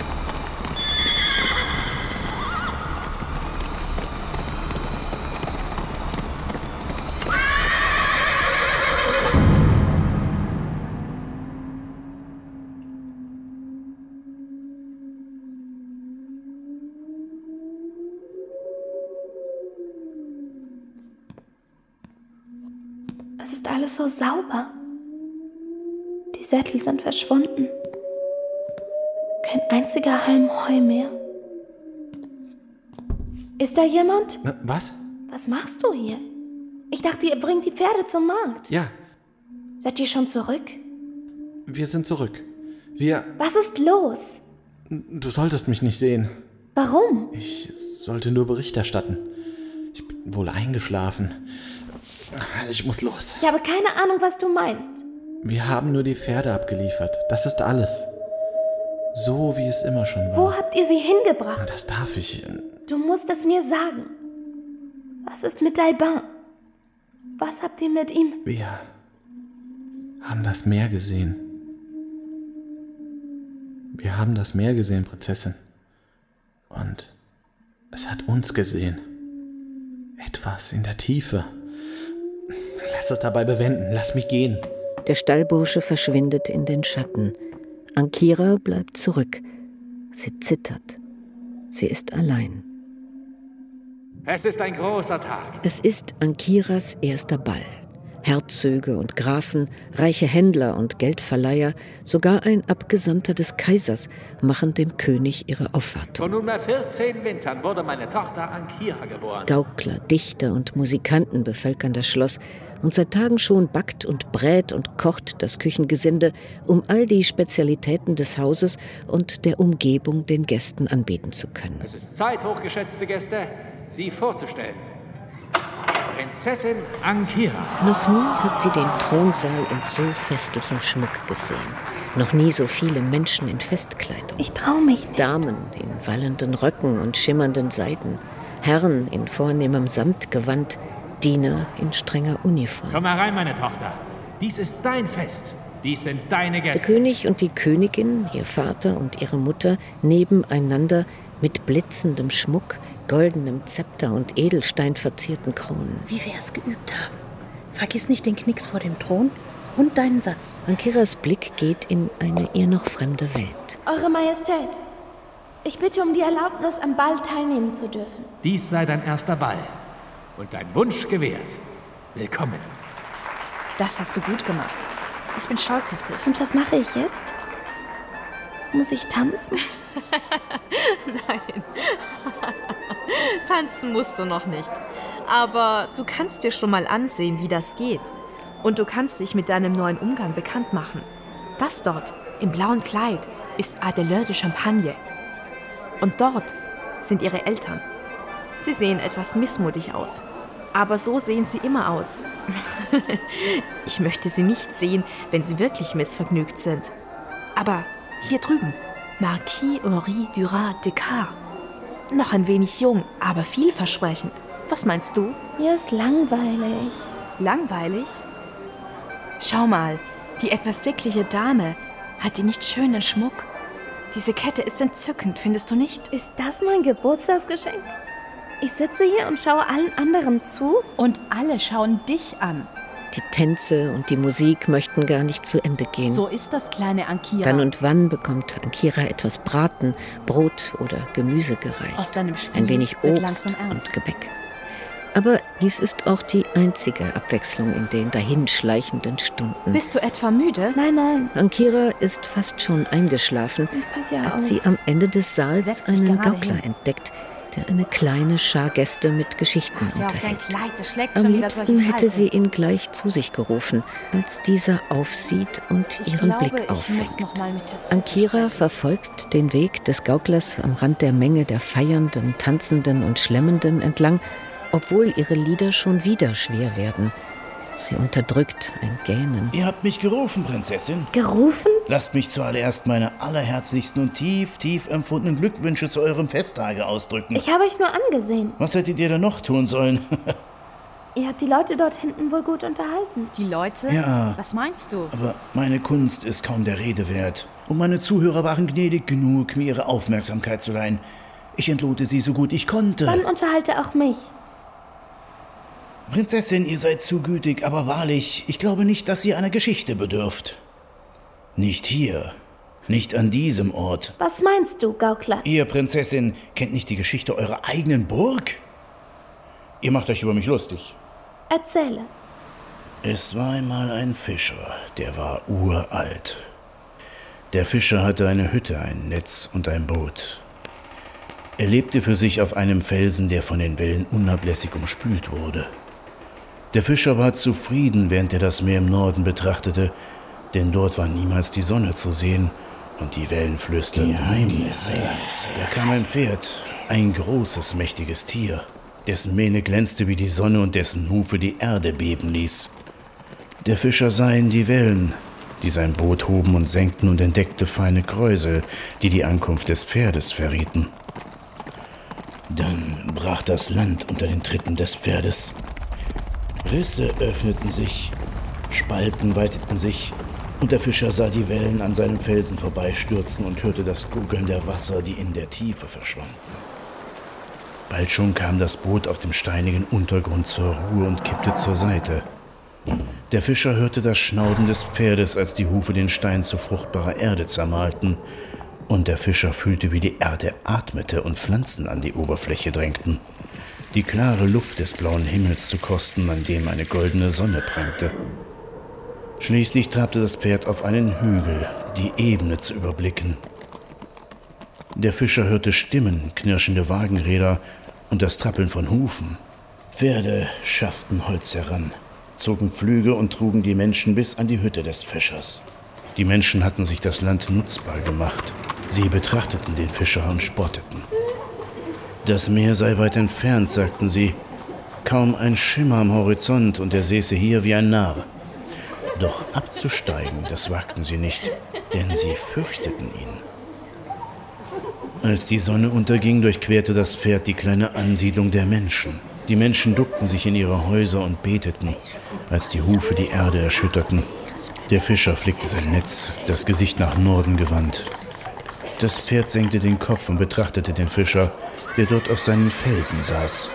Es ist alles so sauber. Die Sättel sind verschwunden. Kein einziger Halm Heu mehr. Ist da jemand? Was? Was machst du hier? Ich dachte, ihr bringt die Pferde zum Markt. Ja. Seid ihr schon zurück? Wir sind zurück. Wir... Was ist los? Du solltest mich nicht sehen. Warum? Ich sollte nur Bericht erstatten. Ich bin wohl eingeschlafen. Ich muss los. Ich habe keine Ahnung, was du meinst. Wir haben nur die Pferde abgeliefert. Das ist alles. So, wie es immer schon war. Wo habt ihr sie hingebracht? Das darf ich. Du musst es mir sagen. Was ist mit Dalbin? Was habt ihr mit ihm? Wir haben das Meer gesehen. Wir haben das Meer gesehen, Prinzessin. Und es hat uns gesehen. Etwas in der Tiefe. Lass es dabei bewenden. Lass mich gehen. Der Stallbursche verschwindet in den Schatten. Ankira bleibt zurück. Sie zittert. Sie ist allein. Es ist ein großer Tag. Es ist Ankiras erster Ball. Herzöge und Grafen, reiche Händler und Geldverleiher, sogar ein Abgesandter des Kaisers machen dem König ihre Aufwartung. Vor nunmehr vierzehn Wintern wurde meine Tochter Ankira geboren. Gaukler, Dichter und Musikanten bevölkern das Schloss. Und seit Tagen schon backt und brät und kocht das Küchengesinde, um all die Spezialitäten des Hauses und der Umgebung den Gästen anbieten zu können. Es ist Zeit, hochgeschätzte Gäste, Sie vorzustellen. Prinzessin Ankira. Noch nie hat sie den Thronsaal in so festlichem Schmuck gesehen. Noch nie so viele Menschen in Festkleidung. Ich trau mich nicht. Damen in wallenden Röcken und schimmernden Seiden. Herren in vornehmem Samtgewand. Diener in strenger Uniform. Komm herein, meine Tochter. Dies ist dein Fest. Dies sind deine Gäste. Der König und die Königin, ihr Vater und ihre Mutter, nebeneinander mit blitzendem Schmuck, goldenem Zepter und edelsteinverzierten Kronen. Wie wir es geübt haben. Vergiss nicht den Knicks vor dem Thron und deinen Satz. Ankiras Blick geht in eine ihr noch fremde Welt. Eure Majestät, ich bitte um die Erlaubnis, am Ball teilnehmen zu dürfen. Dies sei dein erster Ball. Und dein Wunsch gewährt. Willkommen. Das hast du gut gemacht. Ich bin stolz auf dich. Und was mache ich jetzt? Muss ich tanzen? Nein. Tanzen musst du noch nicht. Aber du kannst dir schon mal ansehen, wie das geht. Und du kannst dich mit deinem neuen Umgang bekannt machen. Das dort, im blauen Kleid, ist Adeleur de Champagne. Und dort sind ihre Eltern. Sie sehen etwas missmutig aus. Aber so sehen sie immer aus. Ich möchte sie nicht sehen, wenn sie wirklich missvergnügt sind. Aber hier drüben, Marquis Henri Duras Descartes. Noch ein wenig jung, aber vielversprechend. Was meinst du? Mir ist langweilig. Langweilig? Schau mal, die etwas dickliche Dame, hat die nicht schönen Schmuck? Diese Kette ist entzückend, findest du nicht? Ist das mein Geburtstagsgeschenk? Ich sitze hier und schaue allen anderen zu. Und alle schauen dich an. Die Tänze und die Musik möchten gar nicht zu Ende gehen. So ist das, kleine Ankira. Dann und wann bekommt Ankira etwas Braten, Brot oder Gemüse gereicht. Aus deinem Spiel Ein wenig wird Obst langsam ernst. und Gebäck. Aber dies ist auch die einzige Abwechslung in den dahinschleichenden Stunden. Bist du etwa müde? Nein, nein. Ankira ist fast schon eingeschlafen, Ich pass ja als auf. sie am Ende des Saals Setz dich einen gerade Gaukler hin. entdeckt, der eine kleine Schar Gäste mit Geschichten Ja, auf dein unterhält. Kleid, das schlägt Am schon wieder solche liebsten hätte sie Falten. ihn gleich zu sich gerufen, als dieser aufsieht und Ich ihren glaube, Blick ich muss auffängt. noch mal mit der Zunge Ankira sprechen. verfolgt den Weg des Gauklers am Rand der Menge der Feiernden, Tanzenden und Schlemmenden entlang, obwohl ihre Lieder schon wieder schwer werden. Sie unterdrückt ein Gähnen. Ihr habt mich gerufen, Prinzessin. Gerufen? Lasst mich zuallererst meine allerherzlichsten und tief, tief empfundenen Glückwünsche zu eurem Festtage ausdrücken. Ich habe euch nur angesehen. Was hättet ihr denn noch tun sollen? Ihr habt die Leute dort hinten wohl gut unterhalten. Die Leute? Ja. Was meinst du? Aber meine Kunst ist kaum der Rede wert. Und meine Zuhörer waren gnädig genug, mir ihre Aufmerksamkeit zu leihen. Ich entlohnte sie so gut ich konnte. Dann unterhalte auch mich. Prinzessin, ihr seid zu gütig, aber wahrlich, ich glaube nicht, dass ihr einer Geschichte bedürft. Nicht hier. Nicht an diesem Ort. Was meinst du, Gaukler? Ihr, Prinzessin, kennt nicht die Geschichte eurer eigenen Burg? Ihr macht euch über mich lustig. Erzähle. Es war einmal ein Fischer, der war uralt. Der Fischer hatte eine Hütte, ein Netz und ein Boot. Er lebte für sich auf einem Felsen, der von den Wellen unablässig umspült wurde. Der Fischer war zufrieden, während er das Meer im Norden betrachtete, denn dort war niemals die Sonne zu sehen und die Wellen flüsterten Geheimnisse. Da kam ein Pferd, ein großes, mächtiges Tier, dessen Mähne glänzte wie die Sonne und dessen Hufe die Erde beben ließ. Der Fischer sah in die Wellen, die sein Boot hoben und senkten, und entdeckte feine Kräusel, die die Ankunft des Pferdes verrieten. Dann brach das Land unter den Tritten des Pferdes. Risse öffneten sich, Spalten weiteten sich, und der Fischer sah die Wellen an seinem Felsen vorbeistürzen und hörte das Gurgeln der Wasser, die in der Tiefe verschwanden. Bald schon kam das Boot auf dem steinigen Untergrund zur Ruhe und kippte zur Seite. Der Fischer hörte das Schnauden des Pferdes, als die Hufe den Stein zu fruchtbarer Erde zermalten, und der Fischer fühlte, wie die Erde atmete und Pflanzen an die Oberfläche drängten, die klare Luft des blauen Himmels zu kosten, an dem eine goldene Sonne prangte. Schließlich trabte das Pferd auf einen Hügel, die Ebene zu überblicken. Der Fischer hörte Stimmen, knirschende Wagenräder und das Trappeln von Hufen. Pferde schafften Holz heran, zogen Pflüge und trugen die Menschen bis an die Hütte des Fischers. Die Menschen hatten sich das Land nutzbar gemacht. Sie betrachteten den Fischer und spotteten. Das Meer sei weit entfernt, sagten sie. Kaum ein Schimmer am Horizont und er säße hier wie ein Narr. Doch abzusteigen, das wagten sie nicht, denn sie fürchteten ihn. Als die Sonne unterging, durchquerte das Pferd die kleine Ansiedlung der Menschen. Die Menschen duckten sich in ihre Häuser und beteten, als die Hufe die Erde erschütterten. Der Fischer flickte sein Netz, das Gesicht nach Norden gewandt. Das Pferd senkte den Kopf und betrachtete den Fischer, der dort auf seinen Felsen saß.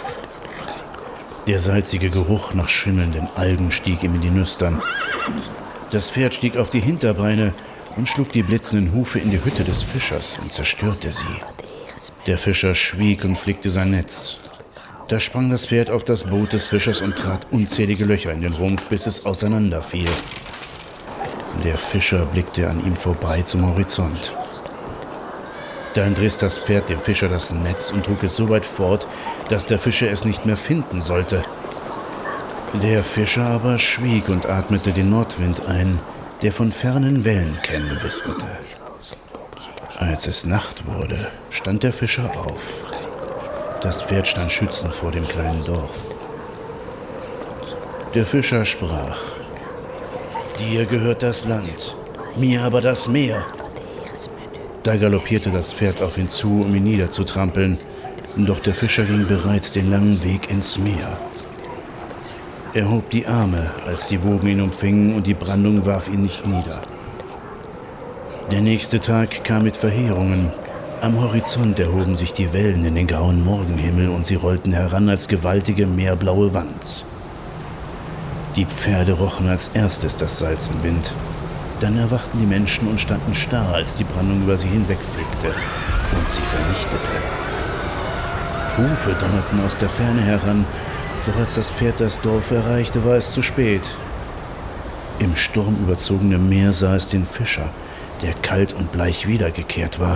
Der salzige Geruch nach schimmelnden Algen stieg ihm in die Nüstern. Das Pferd stieg auf die Hinterbeine und schlug die blitzenden Hufe in die Hütte des Fischers und zerstörte sie. Der Fischer schwieg und flickte sein Netz. Da sprang das Pferd auf das Boot des Fischers und trat unzählige Löcher in den Rumpf, bis es auseinanderfiel. Der Fischer blickte an ihm vorbei zum Horizont. Da entriss das Pferd dem Fischer das Netz und trug es so weit fort, dass der Fischer es nicht mehr finden sollte. Der Fischer aber schwieg und atmete den Nordwind ein, der von fernen Wellenkämmen wisperte. Als es Nacht wurde, stand der Fischer auf. Das Pferd stand schützend vor dem kleinen Dorf. Der Fischer sprach: Dir gehört das Land, mir aber das Meer. Da galoppierte das Pferd auf ihn zu, um ihn niederzutrampeln, doch der Fischer ging bereits den langen Weg ins Meer. Er hob die Arme, als die Wogen ihn umfingen, und die Brandung warf ihn nicht nieder. Der nächste Tag kam mit Verheerungen. Am Horizont erhoben sich die Wellen in den grauen Morgenhimmel und sie rollten heran als gewaltige meerblaue Wand. Die Pferde rochen als erstes das Salz im Wind. Dann erwachten die Menschen und standen starr, als die Brandung über sie hinwegfegte und sie vernichtete. Hufe donnerten aus der Ferne heran, doch als das Pferd das Dorf erreichte, war es zu spät. Im sturmüberzogenen Meer sah es den Fischer, der kalt und bleich wiedergekehrt war.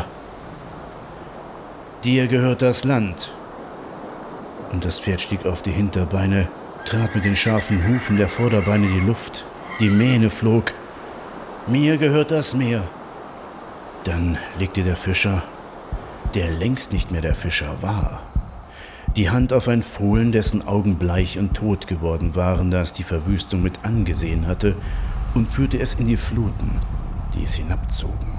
Dir gehört das Land. Und das Pferd stieg auf die Hinterbeine, trat mit den scharfen Hufen der Vorderbeine die Luft. Die Mähne flog. Mir gehört das Meer. Dann legte der Fischer, der längst nicht mehr der Fischer war, die Hand auf ein Fohlen, dessen Augen bleich und tot geworden waren, da es die Verwüstung mit angesehen hatte, und führte es in die Fluten, die es hinabzogen.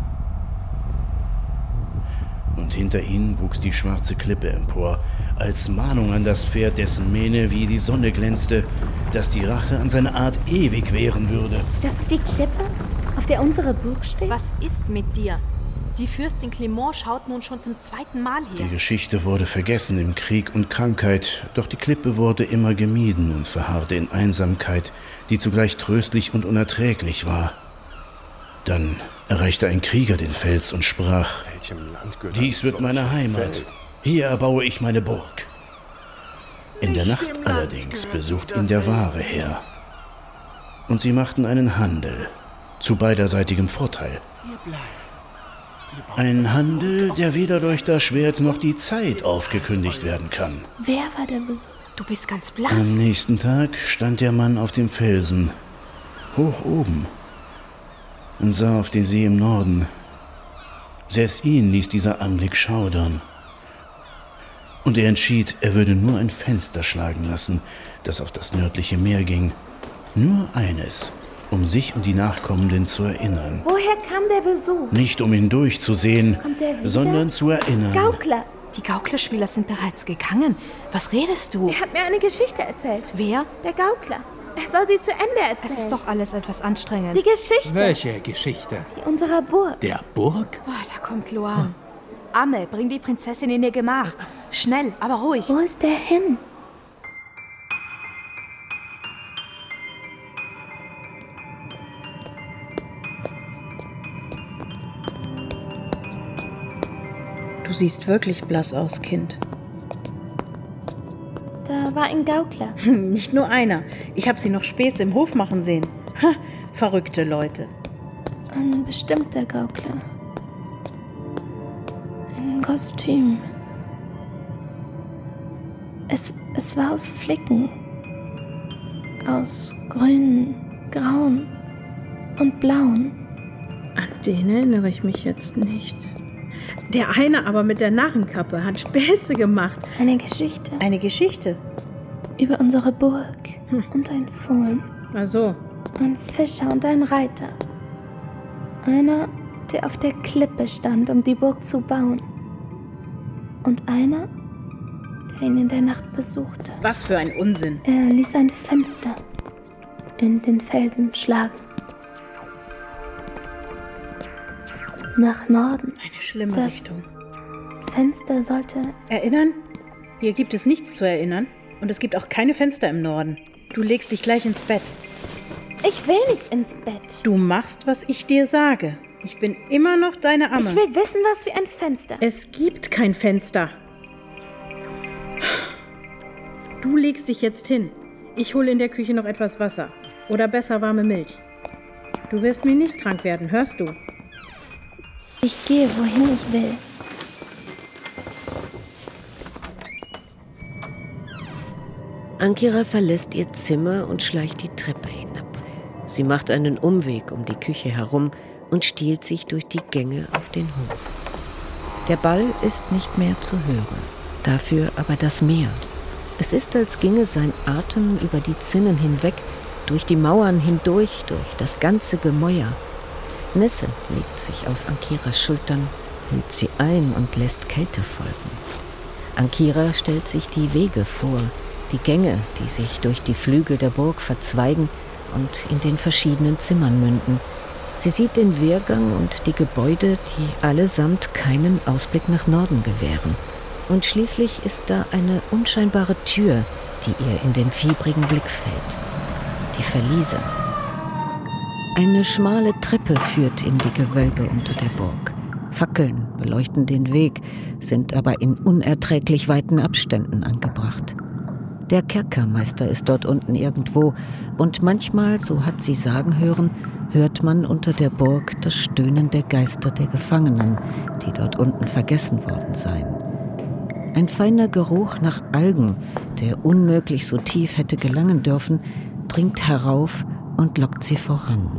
Und hinter ihnen wuchs die schwarze Klippe empor, als Mahnung an das Pferd, dessen Mähne wie die Sonne glänzte, dass die Rache an seine Art ewig währen würde. Das ist die Klippe, auf der unsere Burg steht? Was ist mit dir? Die Fürstin Clement schaut nun schon zum zweiten Mal her. Die Geschichte wurde vergessen im Krieg und Krankheit, doch die Klippe wurde immer gemieden und verharrte in Einsamkeit, die zugleich tröstlich und unerträglich war. Dann erreichte ein Krieger den Fels und sprach: Dies wird meine Heimat. Hier erbaue ich meine Burg. In der Nacht allerdings besucht ihn der wahre Herr. Und sie machten einen Handel, zu beiderseitigem Vorteil. Ein Handel, der weder durch das Schwert noch die Zeit aufgekündigt werden kann. Wer war der Besuch? Du bist ganz blass. Am nächsten Tag stand der Mann auf dem Felsen, hoch oben, und sah auf den See im Norden. Selbst ihn ließ dieser Anblick schaudern. Und er entschied, er würde nur ein Fenster schlagen lassen, das auf das nördliche Meer ging. Nur eines, um sich und die Nachkommenden zu erinnern. Woher kam der Besuch? Nicht um ihn durchzusehen, Kommt er wieder? sondern zu erinnern. Gaukler. Die Gauklerspieler sind bereits gegangen. Was redest du? Er hat mir eine Geschichte erzählt. Wer? Der Gaukler. Er soll sie zu Ende erzählen. Es ist doch alles etwas anstrengend. Die Geschichte. Welche Geschichte? Die unserer Burg. Der Burg? Oh, da kommt Luan. Amme, bring die Prinzessin in ihr Gemach. Schnell, aber ruhig. Wo ist der hin? Du siehst wirklich blass aus, Kind. Da war ein Gaukler. Nicht nur einer. Ich habe sie noch Späße im Hof machen sehen. Ha, verrückte Leute. Ein bestimmter Gaukler. Ein Kostüm. Es, es war aus Flicken. Aus grünen, grauen und blauen. An den erinnere ich mich jetzt nicht. Der eine aber mit der Narrenkappe hat Späße gemacht. Eine Geschichte. Eine Geschichte? Über unsere Burg. Hm. Und ein Fohlen. Ach so. Ein Fischer und ein Reiter. Einer, der auf der Klippe stand, um die Burg zu bauen. Und einer, der ihn in der Nacht besuchte. Was für ein Unsinn. Er ließ ein Fenster in den Felsen schlagen. Nach Norden. Eine schlimme das Richtung. Fenster sollte... Erinnern? Hier gibt es nichts zu erinnern. Und es gibt auch keine Fenster im Norden. Du legst dich gleich ins Bett. Ich will nicht ins Bett. Du machst, was ich dir sage. Ich bin immer noch deine Amme. Ich will wissen, was für ein Fenster. Es gibt kein Fenster. Du legst dich jetzt hin. Ich hole in der Küche noch etwas Wasser. Oder besser warme Milch. Du wirst mir nicht krank werden, hörst du? Ich gehe, wohin ich will. Ankira verlässt ihr Zimmer und schleicht die Treppe hinab. Sie macht einen Umweg um die Küche herum und stiehlt sich durch die Gänge auf den Hof. Der Ball ist nicht mehr zu hören, dafür aber das Meer. Es ist, als ginge sein Atem über die Zinnen hinweg, durch die Mauern hindurch, durch das ganze Gemäuer. Nässe legt sich auf Ankiras Schultern, hüllt sie ein und lässt Kälte folgen. Ankira stellt sich die Wege vor, die Gänge, die sich durch die Flügel der Burg verzweigen und in den verschiedenen Zimmern münden. Sie sieht den Wehrgang und die Gebäude, die allesamt keinen Ausblick nach Norden gewähren. Und schließlich ist da eine unscheinbare Tür, die ihr in den fiebrigen Blick fällt. Die Verliese. Eine schmale Treppe führt in die Gewölbe unter der Burg. Fackeln beleuchten den Weg, sind aber in unerträglich weiten Abständen angebracht. Der Kerkermeister ist dort unten irgendwo und manchmal, so hat sie sagen hören, hört man unter der Burg das Stöhnen der Geister der Gefangenen, die dort unten vergessen worden seien. Ein feiner Geruch nach Algen, der unmöglich so tief hätte gelangen dürfen, dringt herauf und lockt sie voran.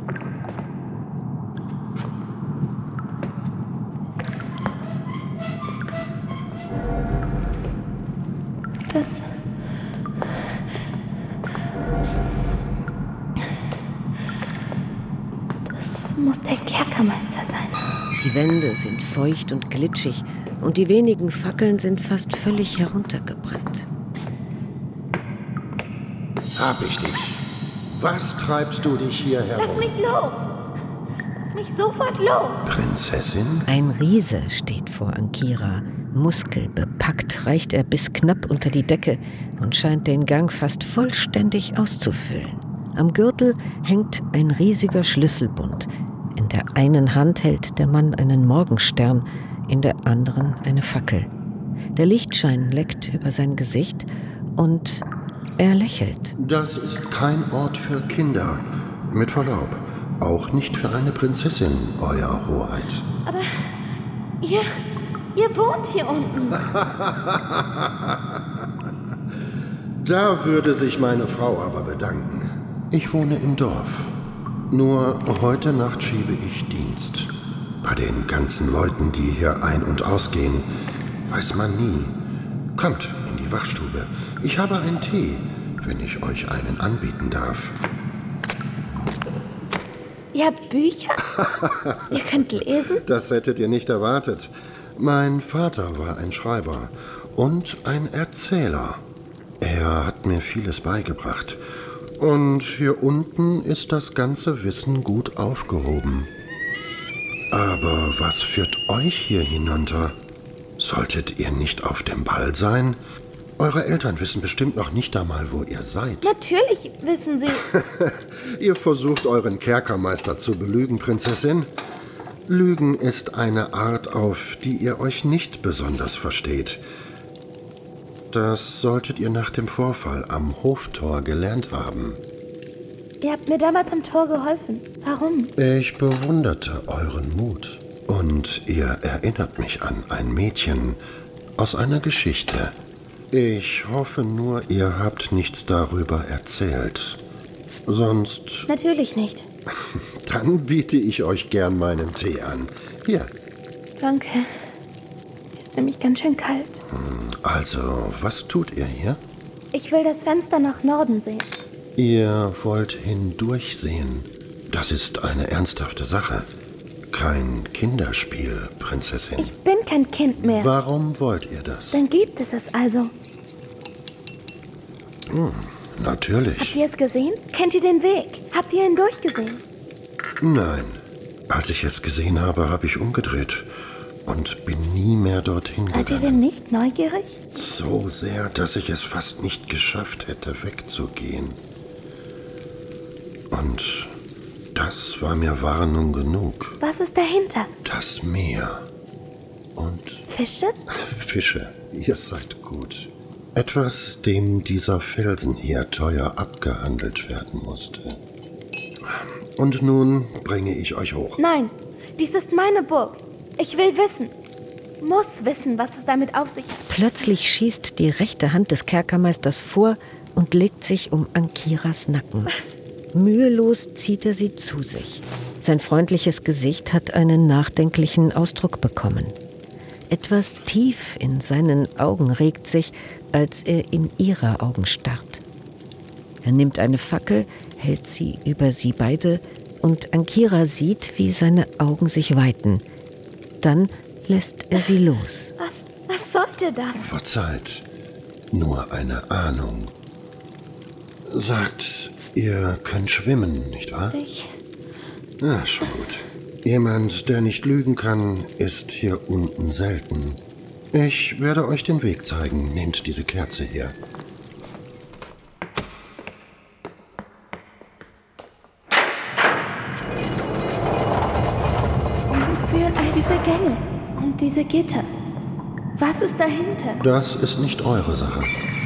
Das... Das muss der Kerkermeister sein. Die Wände sind feucht und glitschig und die wenigen Fackeln sind fast völlig heruntergebrannt. Hab ich dich. Was treibst du dich hier herum? Lass mich los! Lass mich sofort los! Prinzessin? Ein Riese steht vor Ankira. Muskelbepackt reicht er bis knapp unter die Decke und scheint den Gang fast vollständig auszufüllen. Am Gürtel hängt ein riesiger Schlüsselbund. In der einen Hand hält der Mann einen Morgenstern, in der anderen eine Fackel. Der Lichtschein leckt über sein Gesicht und er lächelt. Das ist kein Ort für Kinder. Mit Verlaub, auch nicht für eine Prinzessin, Euer Hoheit. Aber ihr, ihr wohnt hier unten. Da würde sich meine Frau aber bedanken. Ich wohne im Dorf. Nur heute Nacht schiebe ich Dienst. Bei den ganzen Leuten, die hier ein- und ausgehen, weiß man nie. Kommt in die Wachstube. Ich habe einen Tee, wenn ich euch einen anbieten darf. Ihr habt Bücher? Ihr könnt lesen? Das hättet ihr nicht erwartet. Mein Vater war ein Schreiber und ein Erzähler. Er hat mir vieles beigebracht. Und hier unten ist das ganze Wissen gut aufgehoben. Aber was führt euch hier hinunter? Solltet ihr nicht auf dem Ball sein? Eure Eltern wissen bestimmt noch nicht einmal, wo ihr seid. Natürlich wissen sie. Ihr versucht, euren Kerkermeister zu belügen, Prinzessin. Lügen ist eine Art, auf die ihr euch nicht besonders versteht. Das solltet ihr nach dem Vorfall am Hoftor gelernt haben. Ihr habt mir damals am Tor geholfen. Warum? Ich bewunderte euren Mut. Und ihr erinnert mich an ein Mädchen aus einer Geschichte. Ich hoffe nur, ihr habt nichts darüber erzählt. Sonst... Natürlich nicht. Dann biete ich euch gern meinen Tee an. Hier. Danke. Ist nämlich ganz schön kalt. Also, was tut ihr hier? Ich will das Fenster nach Norden sehen. Ihr wollt hindurchsehen. Das ist eine ernsthafte Sache. Kein Kinderspiel, Prinzessin. Ich bin kein Kind mehr. Warum wollt ihr das? Dann gibt es es also. Hm, natürlich. Habt ihr es gesehen? Kennt ihr den Weg? Habt ihr ihn durchgesehen? Nein. Als ich es gesehen habe, habe ich umgedreht und bin nie mehr dorthin gegangen. Seid ihr denn nicht neugierig? So sehr, dass ich es fast nicht geschafft hätte, wegzugehen. Und das war mir Warnung genug. Was ist dahinter? Das Meer. Und Fische? Fische, ihr seid gut. Etwas, dem dieser Felsen hier teuer abgehandelt werden musste. Und nun bringe ich euch hoch. Nein, dies ist meine Burg. Ich will wissen. Muss wissen, was es damit auf sich hat. Plötzlich schießt die rechte Hand des Kerkermeisters vor und legt sich um Ankiras Nacken. Was? Mühelos zieht er sie zu sich. Sein freundliches Gesicht hat einen nachdenklichen Ausdruck bekommen. Etwas tief in seinen Augen regt sich, als er in ihre Augen starrt. Er nimmt eine Fackel, hält sie über sie beide und Ankira sieht, wie seine Augen sich weiten. Dann lässt er sie los. Was, was sollte das? Verzeiht, nur eine Ahnung. Sagt, ihr könnt schwimmen, nicht wahr? Ich... Na, schon gut. Jemand, der nicht lügen kann, ist hier unten selten. Ich werde euch den Weg zeigen. Nehmt diese Kerze her. Wohin führen all diese Gänge und diese Gitter? Was ist dahinter? Das ist nicht eure Sache.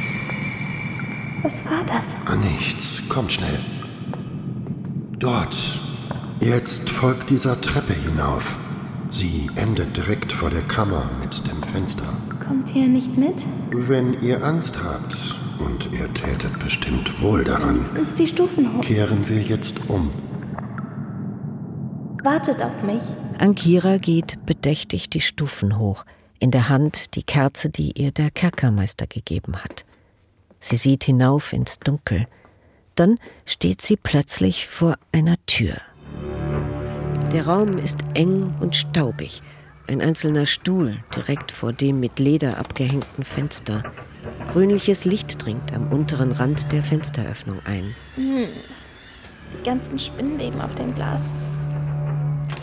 Was war das? Nichts. Kommt schnell. Dort. Jetzt folgt dieser Treppe hinauf. Sie endet direkt vor der Kammer mit dem Fenster. Kommt ihr nicht mit? Wenn ihr Angst habt, und ihr tätet bestimmt wohl daran, Wenigstens die Stufen hoch. kehren wir jetzt um. Wartet auf mich. Ankira geht bedächtig die Stufen hoch, in der Hand die Kerze, die ihr der Kerkermeister gegeben hat. Sie sieht hinauf ins Dunkel. Dann steht sie plötzlich vor einer Tür. Der Raum ist eng und staubig. Ein einzelner Stuhl direkt vor dem mit Leder abgehängten Fenster. Grünliches Licht dringt am unteren Rand der Fensteröffnung ein. Hm. Die ganzen Spinnweben auf dem Glas.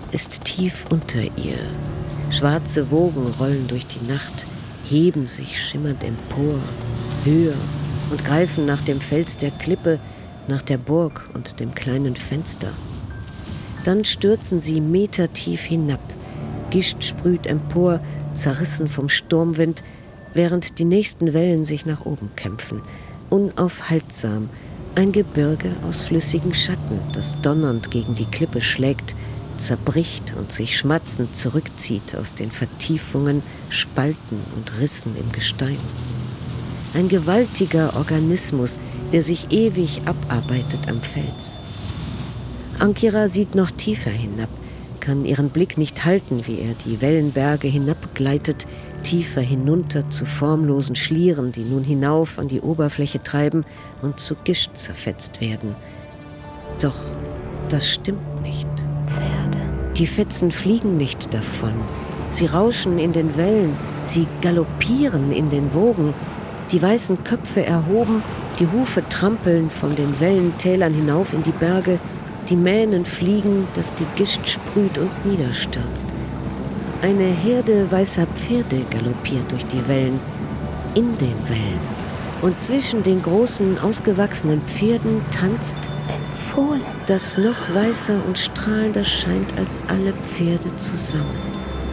ist tief unter ihr. Schwarze Wogen rollen durch die Nacht, heben sich schimmernd empor, höher und greifen nach dem Fels der Klippe, nach der Burg und dem kleinen Fenster. Dann stürzen sie metertief hinab. Gischt sprüht empor, zerrissen vom Sturmwind, während die nächsten Wellen sich nach oben kämpfen. Unaufhaltsam, ein Gebirge aus flüssigen Schatten, das donnernd gegen die Klippe schlägt, zerbricht und sich schmatzend zurückzieht aus den Vertiefungen, Spalten und Rissen im Gestein. Ein gewaltiger Organismus, der sich ewig abarbeitet am Fels. Ankira sieht noch tiefer hinab, kann ihren Blick nicht halten, wie er die Wellenberge hinabgleitet, tiefer hinunter zu formlosen Schlieren, die nun hinauf an die Oberfläche treiben und zu Gischt zerfetzt werden. Doch das stimmt nicht. Pferde. Die Fetzen fliegen nicht davon. Sie rauschen in den Wellen, sie galoppieren in den Wogen, die weißen Köpfe erhoben, die Hufe trampeln von den Wellentälern hinauf in die Berge, die Mähnen fliegen, dass die Gischt sprüht und niederstürzt. Eine Herde weißer Pferde galoppiert durch die Wellen, in den Wellen. Und zwischen den großen, ausgewachsenen Pferden tanzt ein Fohlen, das noch weißer und strahlender scheint als alle Pferde zusammen.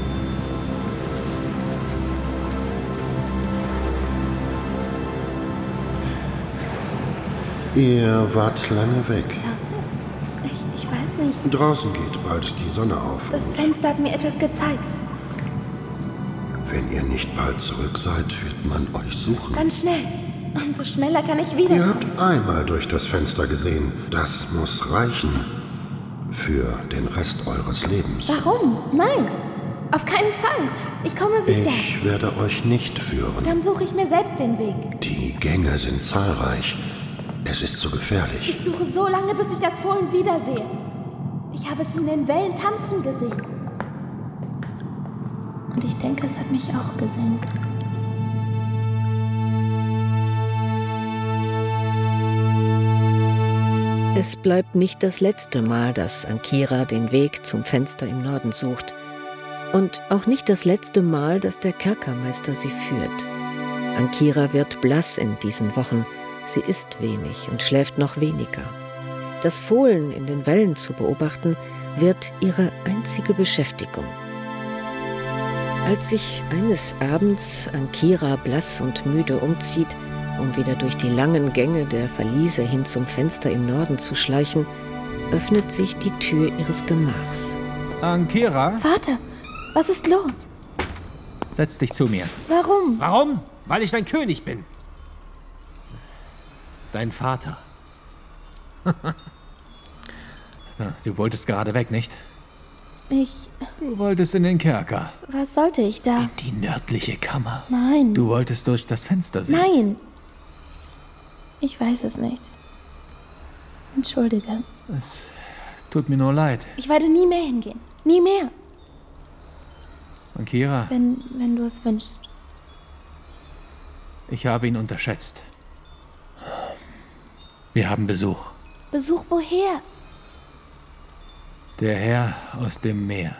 Ihr wart lange weg. Ja, ich, ich weiß nicht. Draußen geht bald die Sonne auf. Das Fenster hat mir etwas gezeigt. Wenn ihr nicht bald zurück seid, wird man euch suchen. Ganz schnell. Umso schneller kann ich wieder. Ihr habt einmal durch das Fenster gesehen. Das muss reichen. Für den Rest eures Lebens. Warum? Nein. Auf keinen Fall. Ich komme wieder. Ich werde euch nicht führen. Dann suche ich mir selbst den Weg. Die Gänge sind zahlreich. Es ist zu gefährlich. Ich suche so lange, bis ich das Fohlen wiedersehe. Ich habe es in den Wellen tanzen gesehen. Und ich denke, es hat mich auch gesehen. Es bleibt nicht das letzte Mal, dass Ankira den Weg zum Fenster im Norden sucht. Und auch nicht das letzte Mal, dass der Kerkermeister sie führt. Ankira wird blass in diesen Wochen. Sie isst wenig und schläft noch weniger. Das Fohlen in den Wellen zu beobachten, wird ihre einzige Beschäftigung. Als sich eines Abends Ankira blass und müde umzieht, um wieder durch die langen Gänge der Verliese hin zum Fenster im Norden zu schleichen, öffnet sich die Tür ihres Gemachs. Ankira? Vater, was ist los? Setz dich zu mir. Warum? Warum? Weil ich dein König bin. Dein Vater. Du wolltest gerade weg, nicht? Ich... Du wolltest in den Kerker. Was sollte ich da? In die nördliche Kammer. Nein. Du wolltest durch das Fenster sehen. Nein. Ich weiß es nicht. Entschuldige. Es tut mir nur leid. Ich werde nie mehr hingehen. Nie mehr. Ankira. Wenn, wenn du es wünschst. Ich habe ihn unterschätzt. Wir haben Besuch. Besuch woher? Der Herr aus dem Meer.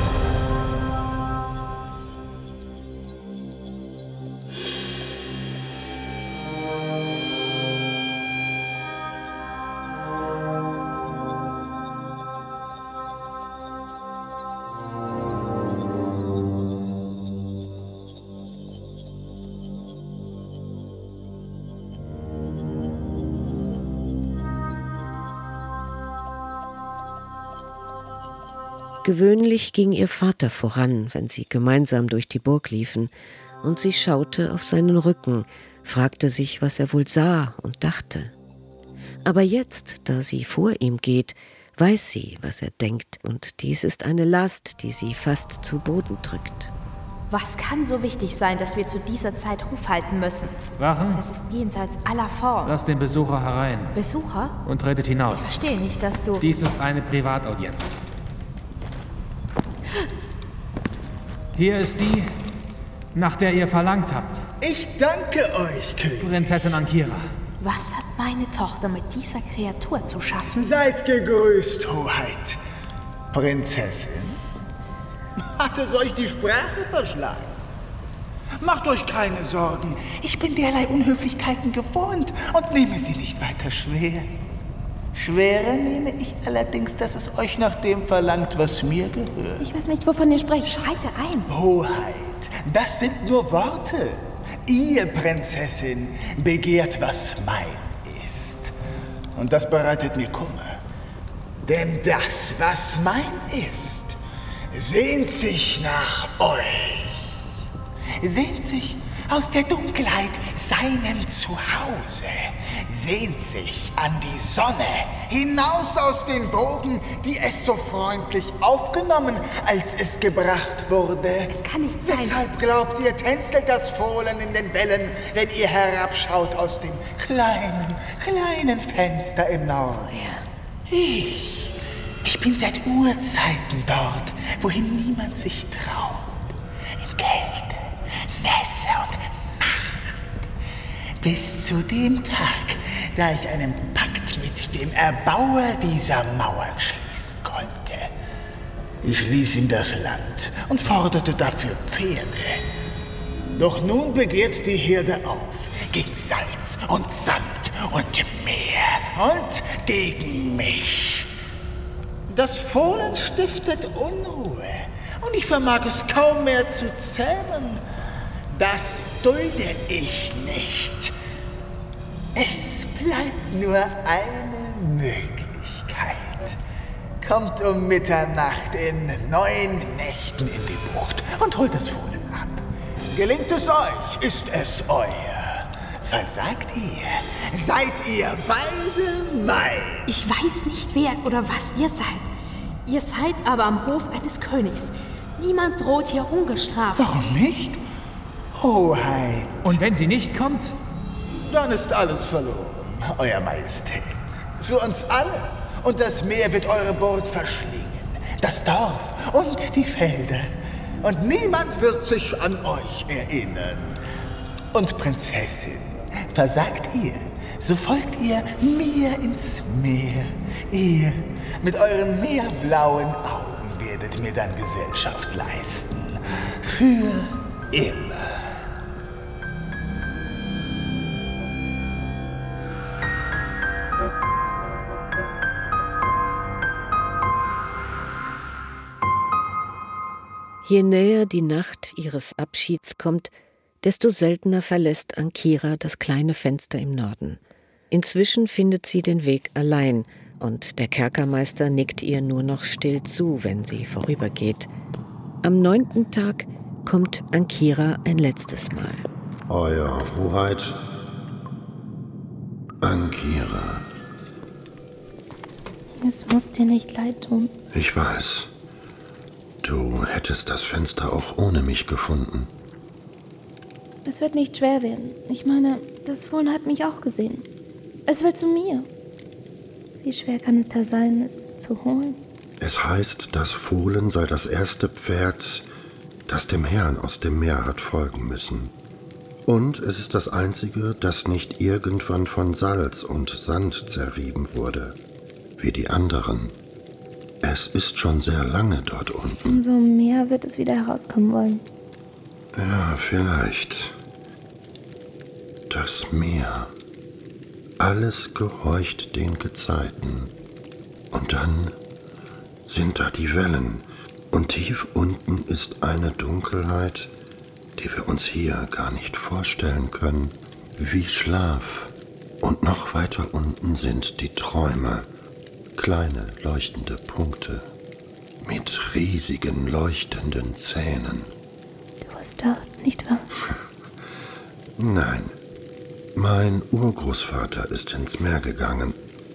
Gewöhnlich ging ihr Vater voran, wenn sie gemeinsam durch die Burg liefen, und sie schaute auf seinen Rücken, fragte sich, was er wohl sah und dachte. Aber jetzt, da sie vor ihm geht, weiß sie, was er denkt, und dies ist eine Last, die sie fast zu Boden drückt. Was kann so wichtig sein, dass wir zu dieser Zeit Hof halten müssen? Wachen? Das ist jenseits aller Form. Lasst den Besucher herein. Besucher? Und tretet hinaus. Ich verstehe nicht, dass du... Dies ist eine Privataudienz. Hier ist die, nach der ihr verlangt habt. Ich danke euch, König. Prinzessin Ankira. Was hat meine Tochter mit dieser Kreatur zu schaffen? Seid gegrüßt, Hoheit. Prinzessin? Hat es euch die Sprache verschlagen? Macht euch keine Sorgen. Ich bin derlei Unhöflichkeiten gewohnt und nehme sie nicht weiter schwer. Schwerer nehme ich allerdings, dass es euch nach dem verlangt, was mir gehört. Ich weiß nicht, wovon ihr sprecht. Schreite ein. Hoheit, das sind nur Worte. Ihr, Prinzessin, begehrt, was mein ist. Und das bereitet mir Kummer. Denn das, was mein ist, sehnt sich nach euch. Sehnt sich aus der Dunkelheit seinem Zuhause. Sehnt sich an die Sonne, hinaus aus den Wogen, die es so freundlich aufgenommen, als es gebracht wurde. Es kann nicht sein. Weshalb glaubt ihr, tänzelt das Fohlen in den Wellen, wenn ihr herabschaut aus dem kleinen, kleinen Fenster im Norden? Ich, ich bin seit Urzeiten dort, wohin niemand sich traut. In Kälte, Nässe und Nacht. Bis zu dem Tag, da ich einen Pakt mit dem Erbauer dieser Mauern schließen konnte. Ich ließ ihm das Land und forderte dafür Pferde. Doch nun begehrt die Herde auf, gegen Salz und Sand und Meer und gegen mich. Das Fohlen stiftet Unruhe und ich vermag es kaum mehr zu zähmen. Das dulde ich nicht. Es bleibt nur eine Möglichkeit. Kommt um Mitternacht in neun Nächten in die Bucht und holt das Fohlen ab. Gelingt es euch, ist es euer. Versagt ihr, seid ihr beide mein. Ich weiß nicht, wer oder was ihr seid. Ihr seid aber am Hof eines Königs. Niemand droht hier ungestraft. Warum nicht? Hoheit. Und wenn sie nicht kommt? Dann ist alles verloren, Euer Majestät. Für uns alle. Und das Meer wird eure Burg verschlingen. Das Dorf und die Felder. Und niemand wird sich an euch erinnern. Und Prinzessin, versagt ihr, so folgt ihr mir ins Meer. Ihr mit euren meerblauen Augen werdet mir dann Gesellschaft leisten. Für immer. Je näher die Nacht ihres Abschieds kommt, desto seltener verlässt Ankira das kleine Fenster im Norden. Inzwischen findet sie den Weg allein und der Kerkermeister nickt ihr nur noch still zu, wenn sie vorübergeht. Am neunten Tag kommt Ankira ein letztes Mal. Euer Hoheit, Ankira. Es muss dir nicht leid tun. Ich weiß. Du hättest das Fenster auch ohne mich gefunden. Es wird nicht schwer werden. Ich meine, das Fohlen hat mich auch gesehen. Es will zu mir. Wie schwer kann es da sein, es zu holen? Es heißt, das Fohlen sei das erste Pferd, das dem Herrn aus dem Meer hat folgen müssen. Und es ist das einzige, das nicht irgendwann von Salz und Sand zerrieben wurde, wie die anderen. Es ist schon sehr lange dort unten. Umso mehr wird es wieder herauskommen wollen. Ja, vielleicht. Das Meer. Alles gehorcht den Gezeiten. Und dann sind da die Wellen. Und tief unten ist eine Dunkelheit, die wir uns hier gar nicht vorstellen können. Wie Schlaf. Und noch weiter unten sind die Träume. Kleine leuchtende Punkte mit riesigen leuchtenden Zähnen. Du warst dort, nicht wahr? Nein, mein Urgroßvater ist ins Meer gegangen,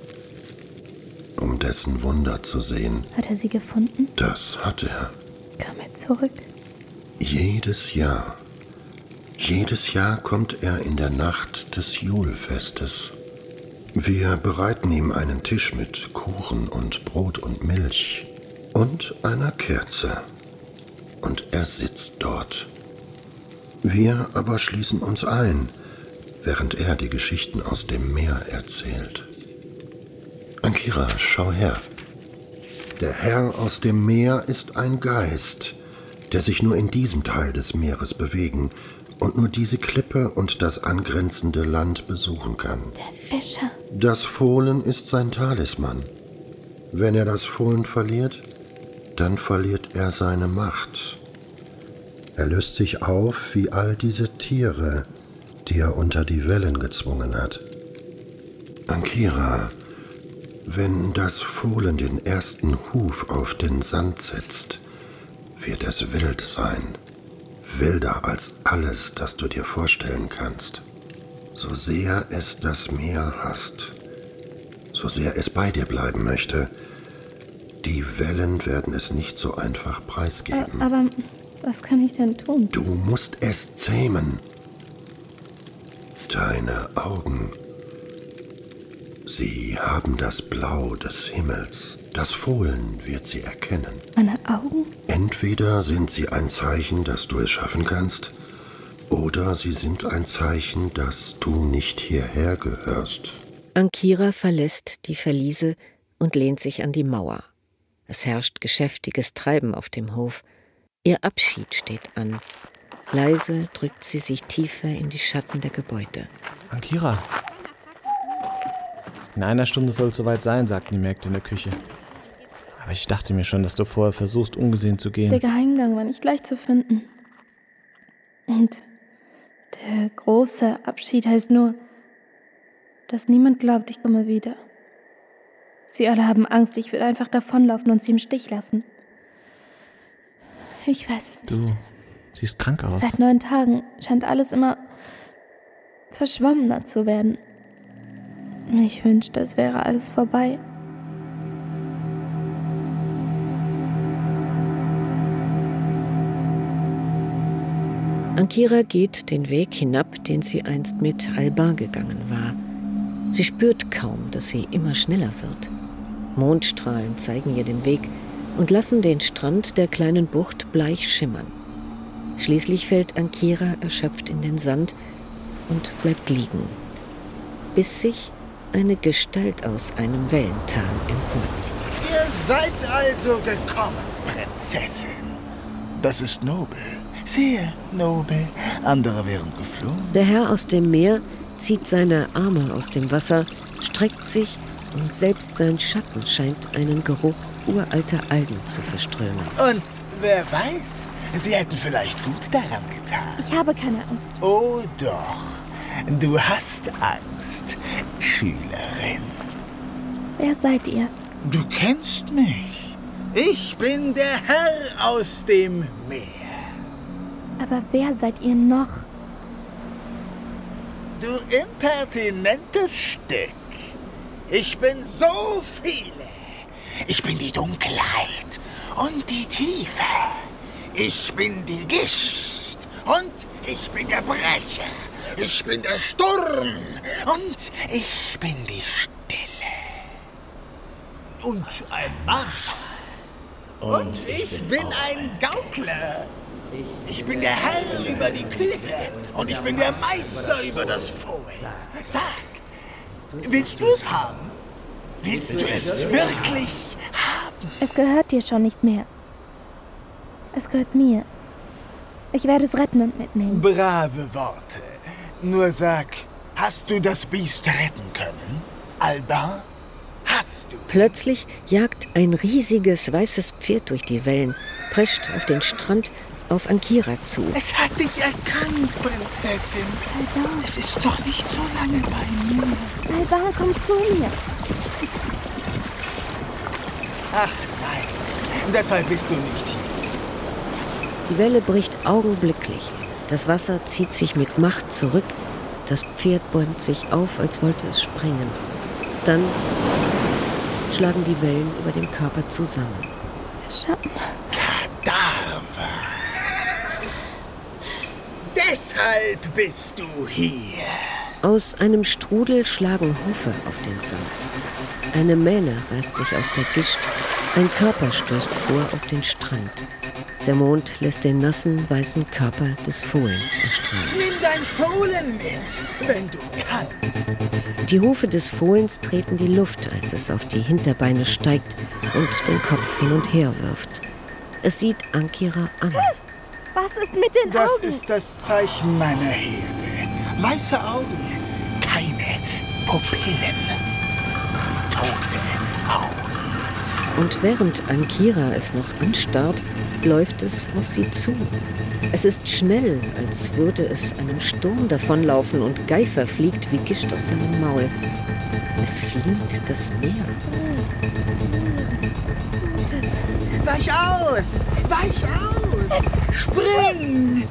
um dessen Wunder zu sehen. Hat er sie gefunden? Das hat er. Kam er zurück? Jedes Jahr. Jedes Jahr kommt er in der Nacht des Julfestes. Wir bereiten ihm einen Tisch mit Kuchen und Brot und Milch und einer Kerze. Und er sitzt dort. Wir aber schließen uns ein, während er die Geschichten aus dem Meer erzählt. Ankira, schau her. Der Herr aus dem Meer ist ein Geist, der sich nur in diesem Teil des Meeres bewegen und nur diese Klippe und das angrenzende Land besuchen kann. Der Fischer. Das Fohlen ist sein Talisman. Wenn er das Fohlen verliert, dann verliert er seine Macht. Er löst sich auf wie all diese Tiere, die er unter die Wellen gezwungen hat. Ankira, wenn das Fohlen den ersten Huf auf den Sand setzt, wird es wild sein. Wilder als alles, das du dir vorstellen kannst. So sehr es das Meer hasst, so sehr es bei dir bleiben möchte, die Wellen werden es nicht so einfach preisgeben. Aber was kann ich denn tun? Du musst es zähmen. Deine Augen, sie haben das Blau des Himmels. Das Fohlen wird sie erkennen. Meine Augen? Entweder sind sie ein Zeichen, dass du es schaffen kannst, oder sie sind ein Zeichen, dass du nicht hierher gehörst. Ankira verlässt die Verliese und lehnt sich an die Mauer. Es herrscht geschäftiges Treiben auf dem Hof. Ihr Abschied steht an. Leise drückt sie sich tiefer in die Schatten der Gebäude. Ankira. In einer Stunde soll es soweit sein, sagten die Mägde in der Küche. Aber ich dachte mir schon, dass du vorher versuchst, ungesehen zu gehen. Der Geheimgang war nicht leicht zu finden. Und der große Abschied heißt nur, dass niemand glaubt, ich komme wieder. Sie alle haben Angst, ich würde einfach davonlaufen und sie im Stich lassen. Ich weiß es nicht. Du siehst krank aus. Seit neun Tagen scheint alles immer verschwommener zu werden. Ich wünschte, es wäre alles vorbei. Ankira geht den Weg hinab, den sie einst mit Alban gegangen war. Sie spürt kaum, dass sie immer schneller wird. Mondstrahlen zeigen ihr den Weg und lassen den Strand der kleinen Bucht bleich schimmern. Schließlich fällt Ankira erschöpft in den Sand und bleibt liegen, bis sich eine Gestalt aus einem Wellental emporzieht. Ihr seid also gekommen, Prinzessin. Das ist nobel, sehr nobel. Andere wären geflohen. Der Herr aus dem Meer zieht seine Arme aus dem Wasser, streckt sich und selbst sein Schatten scheint einen Geruch uralter Algen zu verströmen. Und wer weiß, Sie hätten vielleicht gut daran getan. Ich habe keine Angst. Oh doch, du hast Angst, Schülerin. Wer seid ihr? Du kennst mich. Ich bin der Herr aus dem Meer. Aber wer seid ihr noch? Du impertinentes Stück. Ich bin so viele. Ich bin die Dunkelheit und die Tiefe. Ich bin die Gischt und ich bin der Brecher. Ich bin der Sturm und ich bin die Stille. Und ein Marsch. Und, und ich, ich bin, bin ein Gaukler. Ich bin der Herr über die Klippe und ich bin der Meister über das Fohlen. Sag, willst du es haben? Willst du es wirklich haben? Es gehört dir schon nicht mehr. Es gehört mir. Ich werde es retten und mitnehmen. Brave Worte. Nur sag, hast du das Biest retten können? Alban? Hast du? Plötzlich jagt ein riesiges weißes Pferd durch die Wellen, prescht auf den Strand auf Ankira zu. Es hat dich erkannt, Prinzessin. Alban. Es ist noch nicht so lange bei mir. Alban, komm zu mir. Ach nein, deshalb bist du nicht hier. Die Welle bricht augenblicklich. Das Wasser zieht sich mit Macht zurück. Das Pferd bäumt sich auf, als wollte es springen. Dann schlagen die Wellen über dem Körper zusammen. Schatten. Kadaver. Deshalb bist du hier. Aus einem Strudel schlagen Hufe auf den Sand. Eine Mähne reißt sich aus der Gischt. Ein Körper stößt vor auf den Strand. Der Mond lässt den nassen, weißen Körper des Fohlens erstrahlen. Nimm dein Fohlen mit, wenn du kannst. Die Hufe des Fohlens treten die Luft, als es auf die Hinterbeine steigt und den Kopf hin und her wirft. Es sieht Ankira an. Was ist mit den das Augen? Das ist das Zeichen meiner Herde. Weiße Augen, keine Pupillen. Tote Augen. Und während Ankira es noch anstarrt, läuft es auf sie zu. Es ist schnell, als würde es einem Sturm davonlaufen und Geifer fliegt wie Gischt aus seinem Maul. Es flieht das Meer. Das Weich aus! Weich aus! Spring!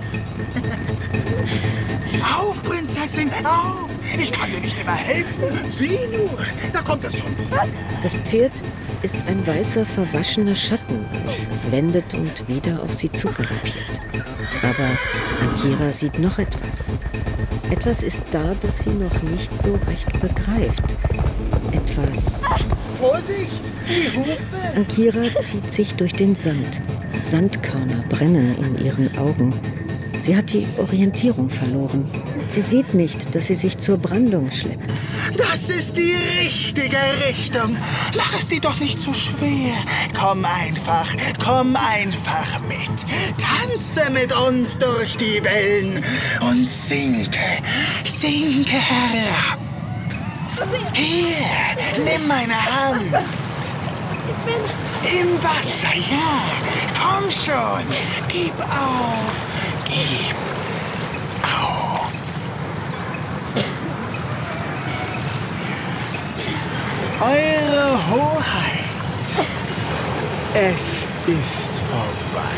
Auf, Prinzessin, auf! Ich kann dir nicht immer helfen. Sieh nur, da kommt es schon. Was? Das Pferd ist ein weißer, verwaschener Schatten, als es wendet und wieder auf sie zugaloppiert. Aber Ankira sieht noch etwas. Etwas ist da, das sie noch nicht so recht begreift. Etwas... Vorsicht! Die Hufe! Ankira zieht sich durch den Sand. Sandkörner brennen in ihren Augen. Sie hat die Orientierung verloren. Sie sieht nicht, dass sie sich zur Brandung schleppt. Das ist die richtige Richtung. Mach es dir doch nicht zu schwer. Komm einfach, komm einfach mit. Tanze mit uns durch die Wellen und sinke, sinke herab. Hier, nimm meine Hand. Ich bin... Im Wasser, ja. Komm schon. Gib auf. Gib auf. Eure Hoheit. Es ist vorbei.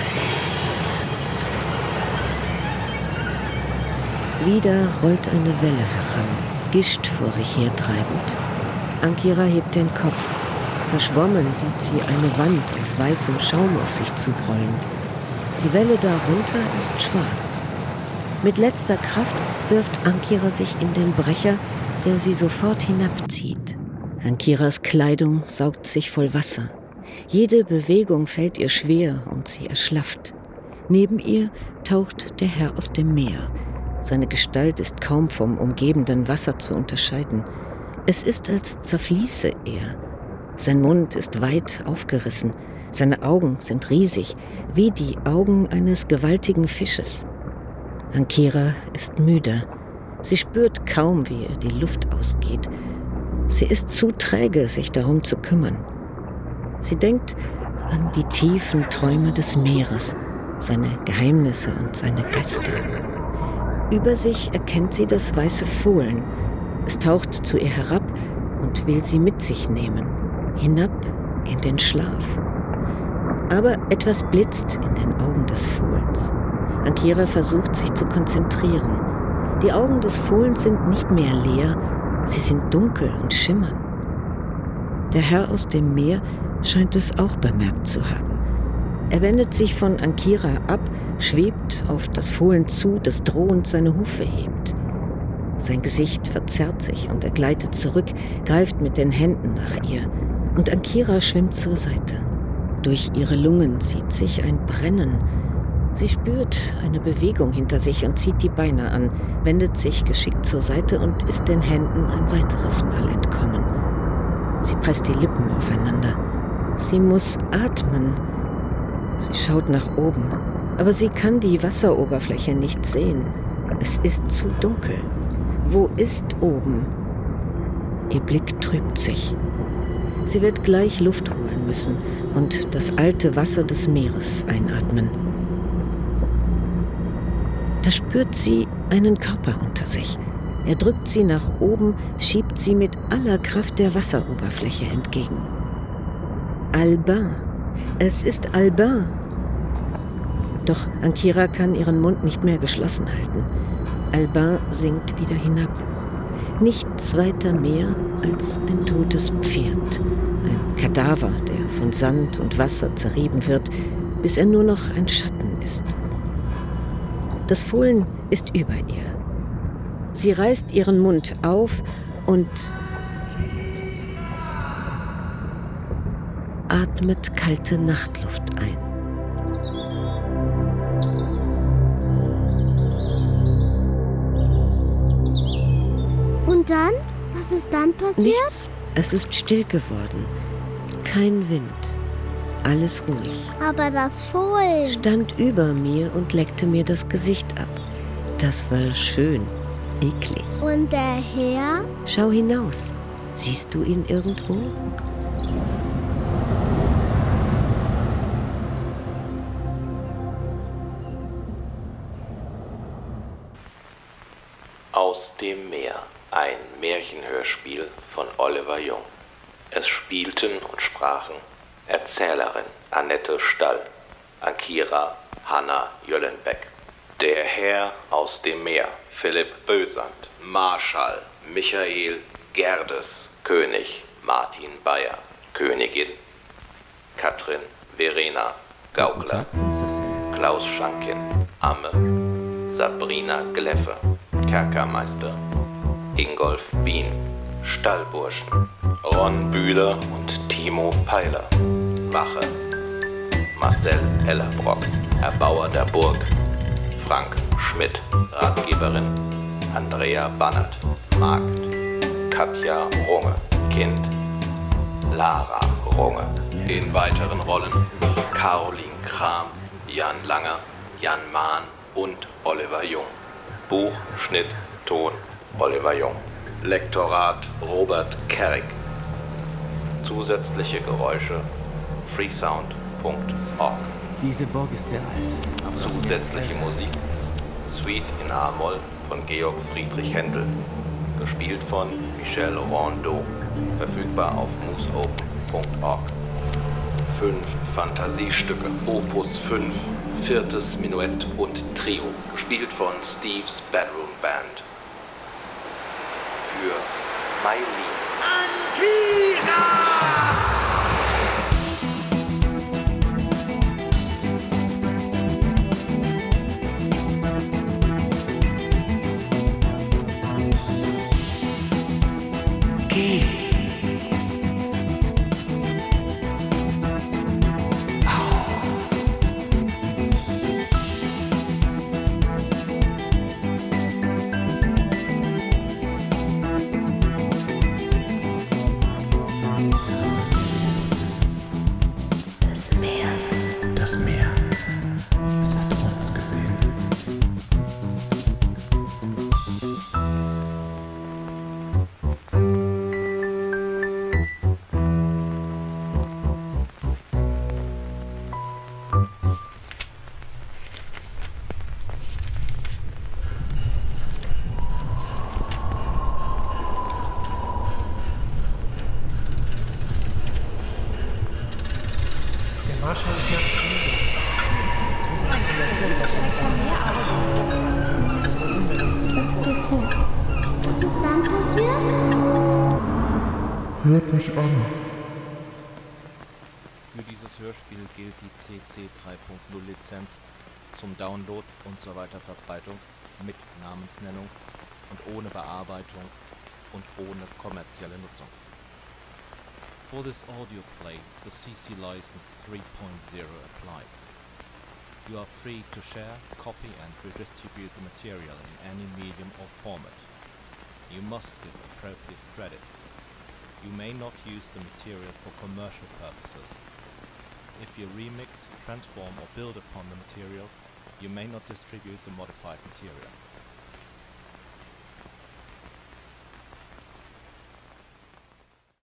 Wieder rollt eine Welle heran, Gischt vor sich hertreibend. Ankira hebt den Kopf. Verschwommen sieht sie eine Wand aus weißem Schaum auf sich zurollen. Die Welle darunter ist schwarz. Mit letzter Kraft wirft Ankira sich in den Brecher, der sie sofort hinabzieht. Ankiras Kleidung saugt sich voll Wasser. Jede Bewegung fällt ihr schwer und sie erschlafft. Neben ihr taucht der Herr aus dem Meer. Seine Gestalt ist kaum vom umgebenden Wasser zu unterscheiden. Es ist, als zerfließe er. Sein Mund ist weit aufgerissen. Seine Augen sind riesig, wie die Augen eines gewaltigen Fisches. Ankira ist müde. Sie spürt kaum, wie ihr die Luft ausgeht. Sie ist zu träge, sich darum zu kümmern. Sie denkt an die tiefen Träume des Meeres, seine Geheimnisse und seine Geister. Über sich erkennt sie das weiße Fohlen. Es taucht zu ihr herab und will sie mit sich nehmen, hinab in den Schlaf. Aber etwas blitzt in den Augen des Fohlens. Ankira versucht, sich zu konzentrieren. Die Augen des Fohlens sind nicht mehr leer, sie sind dunkel und schimmern. Der Herr aus dem Meer scheint es auch bemerkt zu haben. Er wendet sich von Ankira ab, schwebt auf das Fohlen zu, das drohend seine Hufe hebt. Sein Gesicht verzerrt sich und er gleitet zurück, greift mit den Händen nach ihr. Und Ankira schwimmt zur Seite. Durch ihre Lungen zieht sich ein Brennen. Sie spürt eine Bewegung hinter sich und zieht die Beine an, wendet sich geschickt zur Seite und ist den Händen ein weiteres Mal entkommen. Sie presst die Lippen aufeinander. Sie muss atmen. Sie schaut nach oben, aber sie kann die Wasseroberfläche nicht sehen. Es ist zu dunkel. Wo ist oben? Ihr Blick trübt sich. Sie wird gleich Luft holen müssen und das alte Wasser des Meeres einatmen. Da spürt sie einen Körper unter sich. Er drückt sie nach oben, schiebt sie mit aller Kraft der Wasseroberfläche entgegen. Albin. Es ist Albin. Doch Ankira kann ihren Mund nicht mehr geschlossen halten. Albin sinkt wieder hinab. Nichts weiter mehr als ein totes Pferd. Ein Kadaver, der von Sand und Wasser zerrieben wird, bis er nur noch ein Schatten ist. Das Fohlen ist über ihr. Sie reißt ihren Mund auf und atmet kalte Nachtluft ein. Und dann? Was ist dann passiert? Nichts. Es ist still geworden. Kein Wind. Alles ruhig. Aber das Fohlen stand über mir und leckte mir das Gesicht ab. Das war schön. Eklig. Und der Herr? Schau hinaus. Siehst du ihn irgendwo? Aus dem Meer, ein Märchenhörspiel von Oliver Jung. Es spielten und sprachen Erzählerin Annette Stall, Akira Hanna Jöllenbeck, der Herr aus dem Meer Philipp Bösand, Marschall Michael Gerdes, König Martin Bayer, Königin Katrin Verena Gaukler, Klaus Schankin, Amme, Sabrina Gleffe, Kerkermeister, Ingolf Bien, Stallburschen, Ron Bühler und Timo Peiler, Wache, Marcel Ellerbrock, Erbauer der Burg, Frank Schmidt, Ratgeberin, Andrea Bannert, Magd, Katja Runge, Kind, Lara Runge. In weiteren Rollen Caroline Kram, Jan Langer, Jan Mahn und Oliver Jung. Buch, Schnitt, Ton, Oliver Jung. Lektorat Robert Kerrig. Zusätzliche Geräusche freesound punkt org. Diese Burg ist sehr alt. Zusätzliche Musik Suite in A-Moll von Georg Friedrich Händel. Gespielt von Michel Rondeau. Verfügbar auf mooseopen punkt org. Fünf Fantasiestücke. Opus fünf. Viertes Menuett und Trio. Gespielt von Steve's Bedroom Band. Für Mailin. Geh. Das Meer. Das Meer. Es hat uns gesehen. Der Marschall ist nachts Was geht vor? Was ist dann passiert? Hört mich an. Für dieses Hörspiel gilt die C C drei Punkt null Lizenz zum Download und zur Weiterverbreitung mit Namensnennung und ohne Bearbeitung und ohne kommerzielle Nutzung. For this audio play, the C C license three point zero applies. You are free to share, copy and redistribute the material in any medium or format. You must give appropriate credit. You may not use the material for commercial purposes. If you remix, transform or build upon the material, you may not distribute the modified material.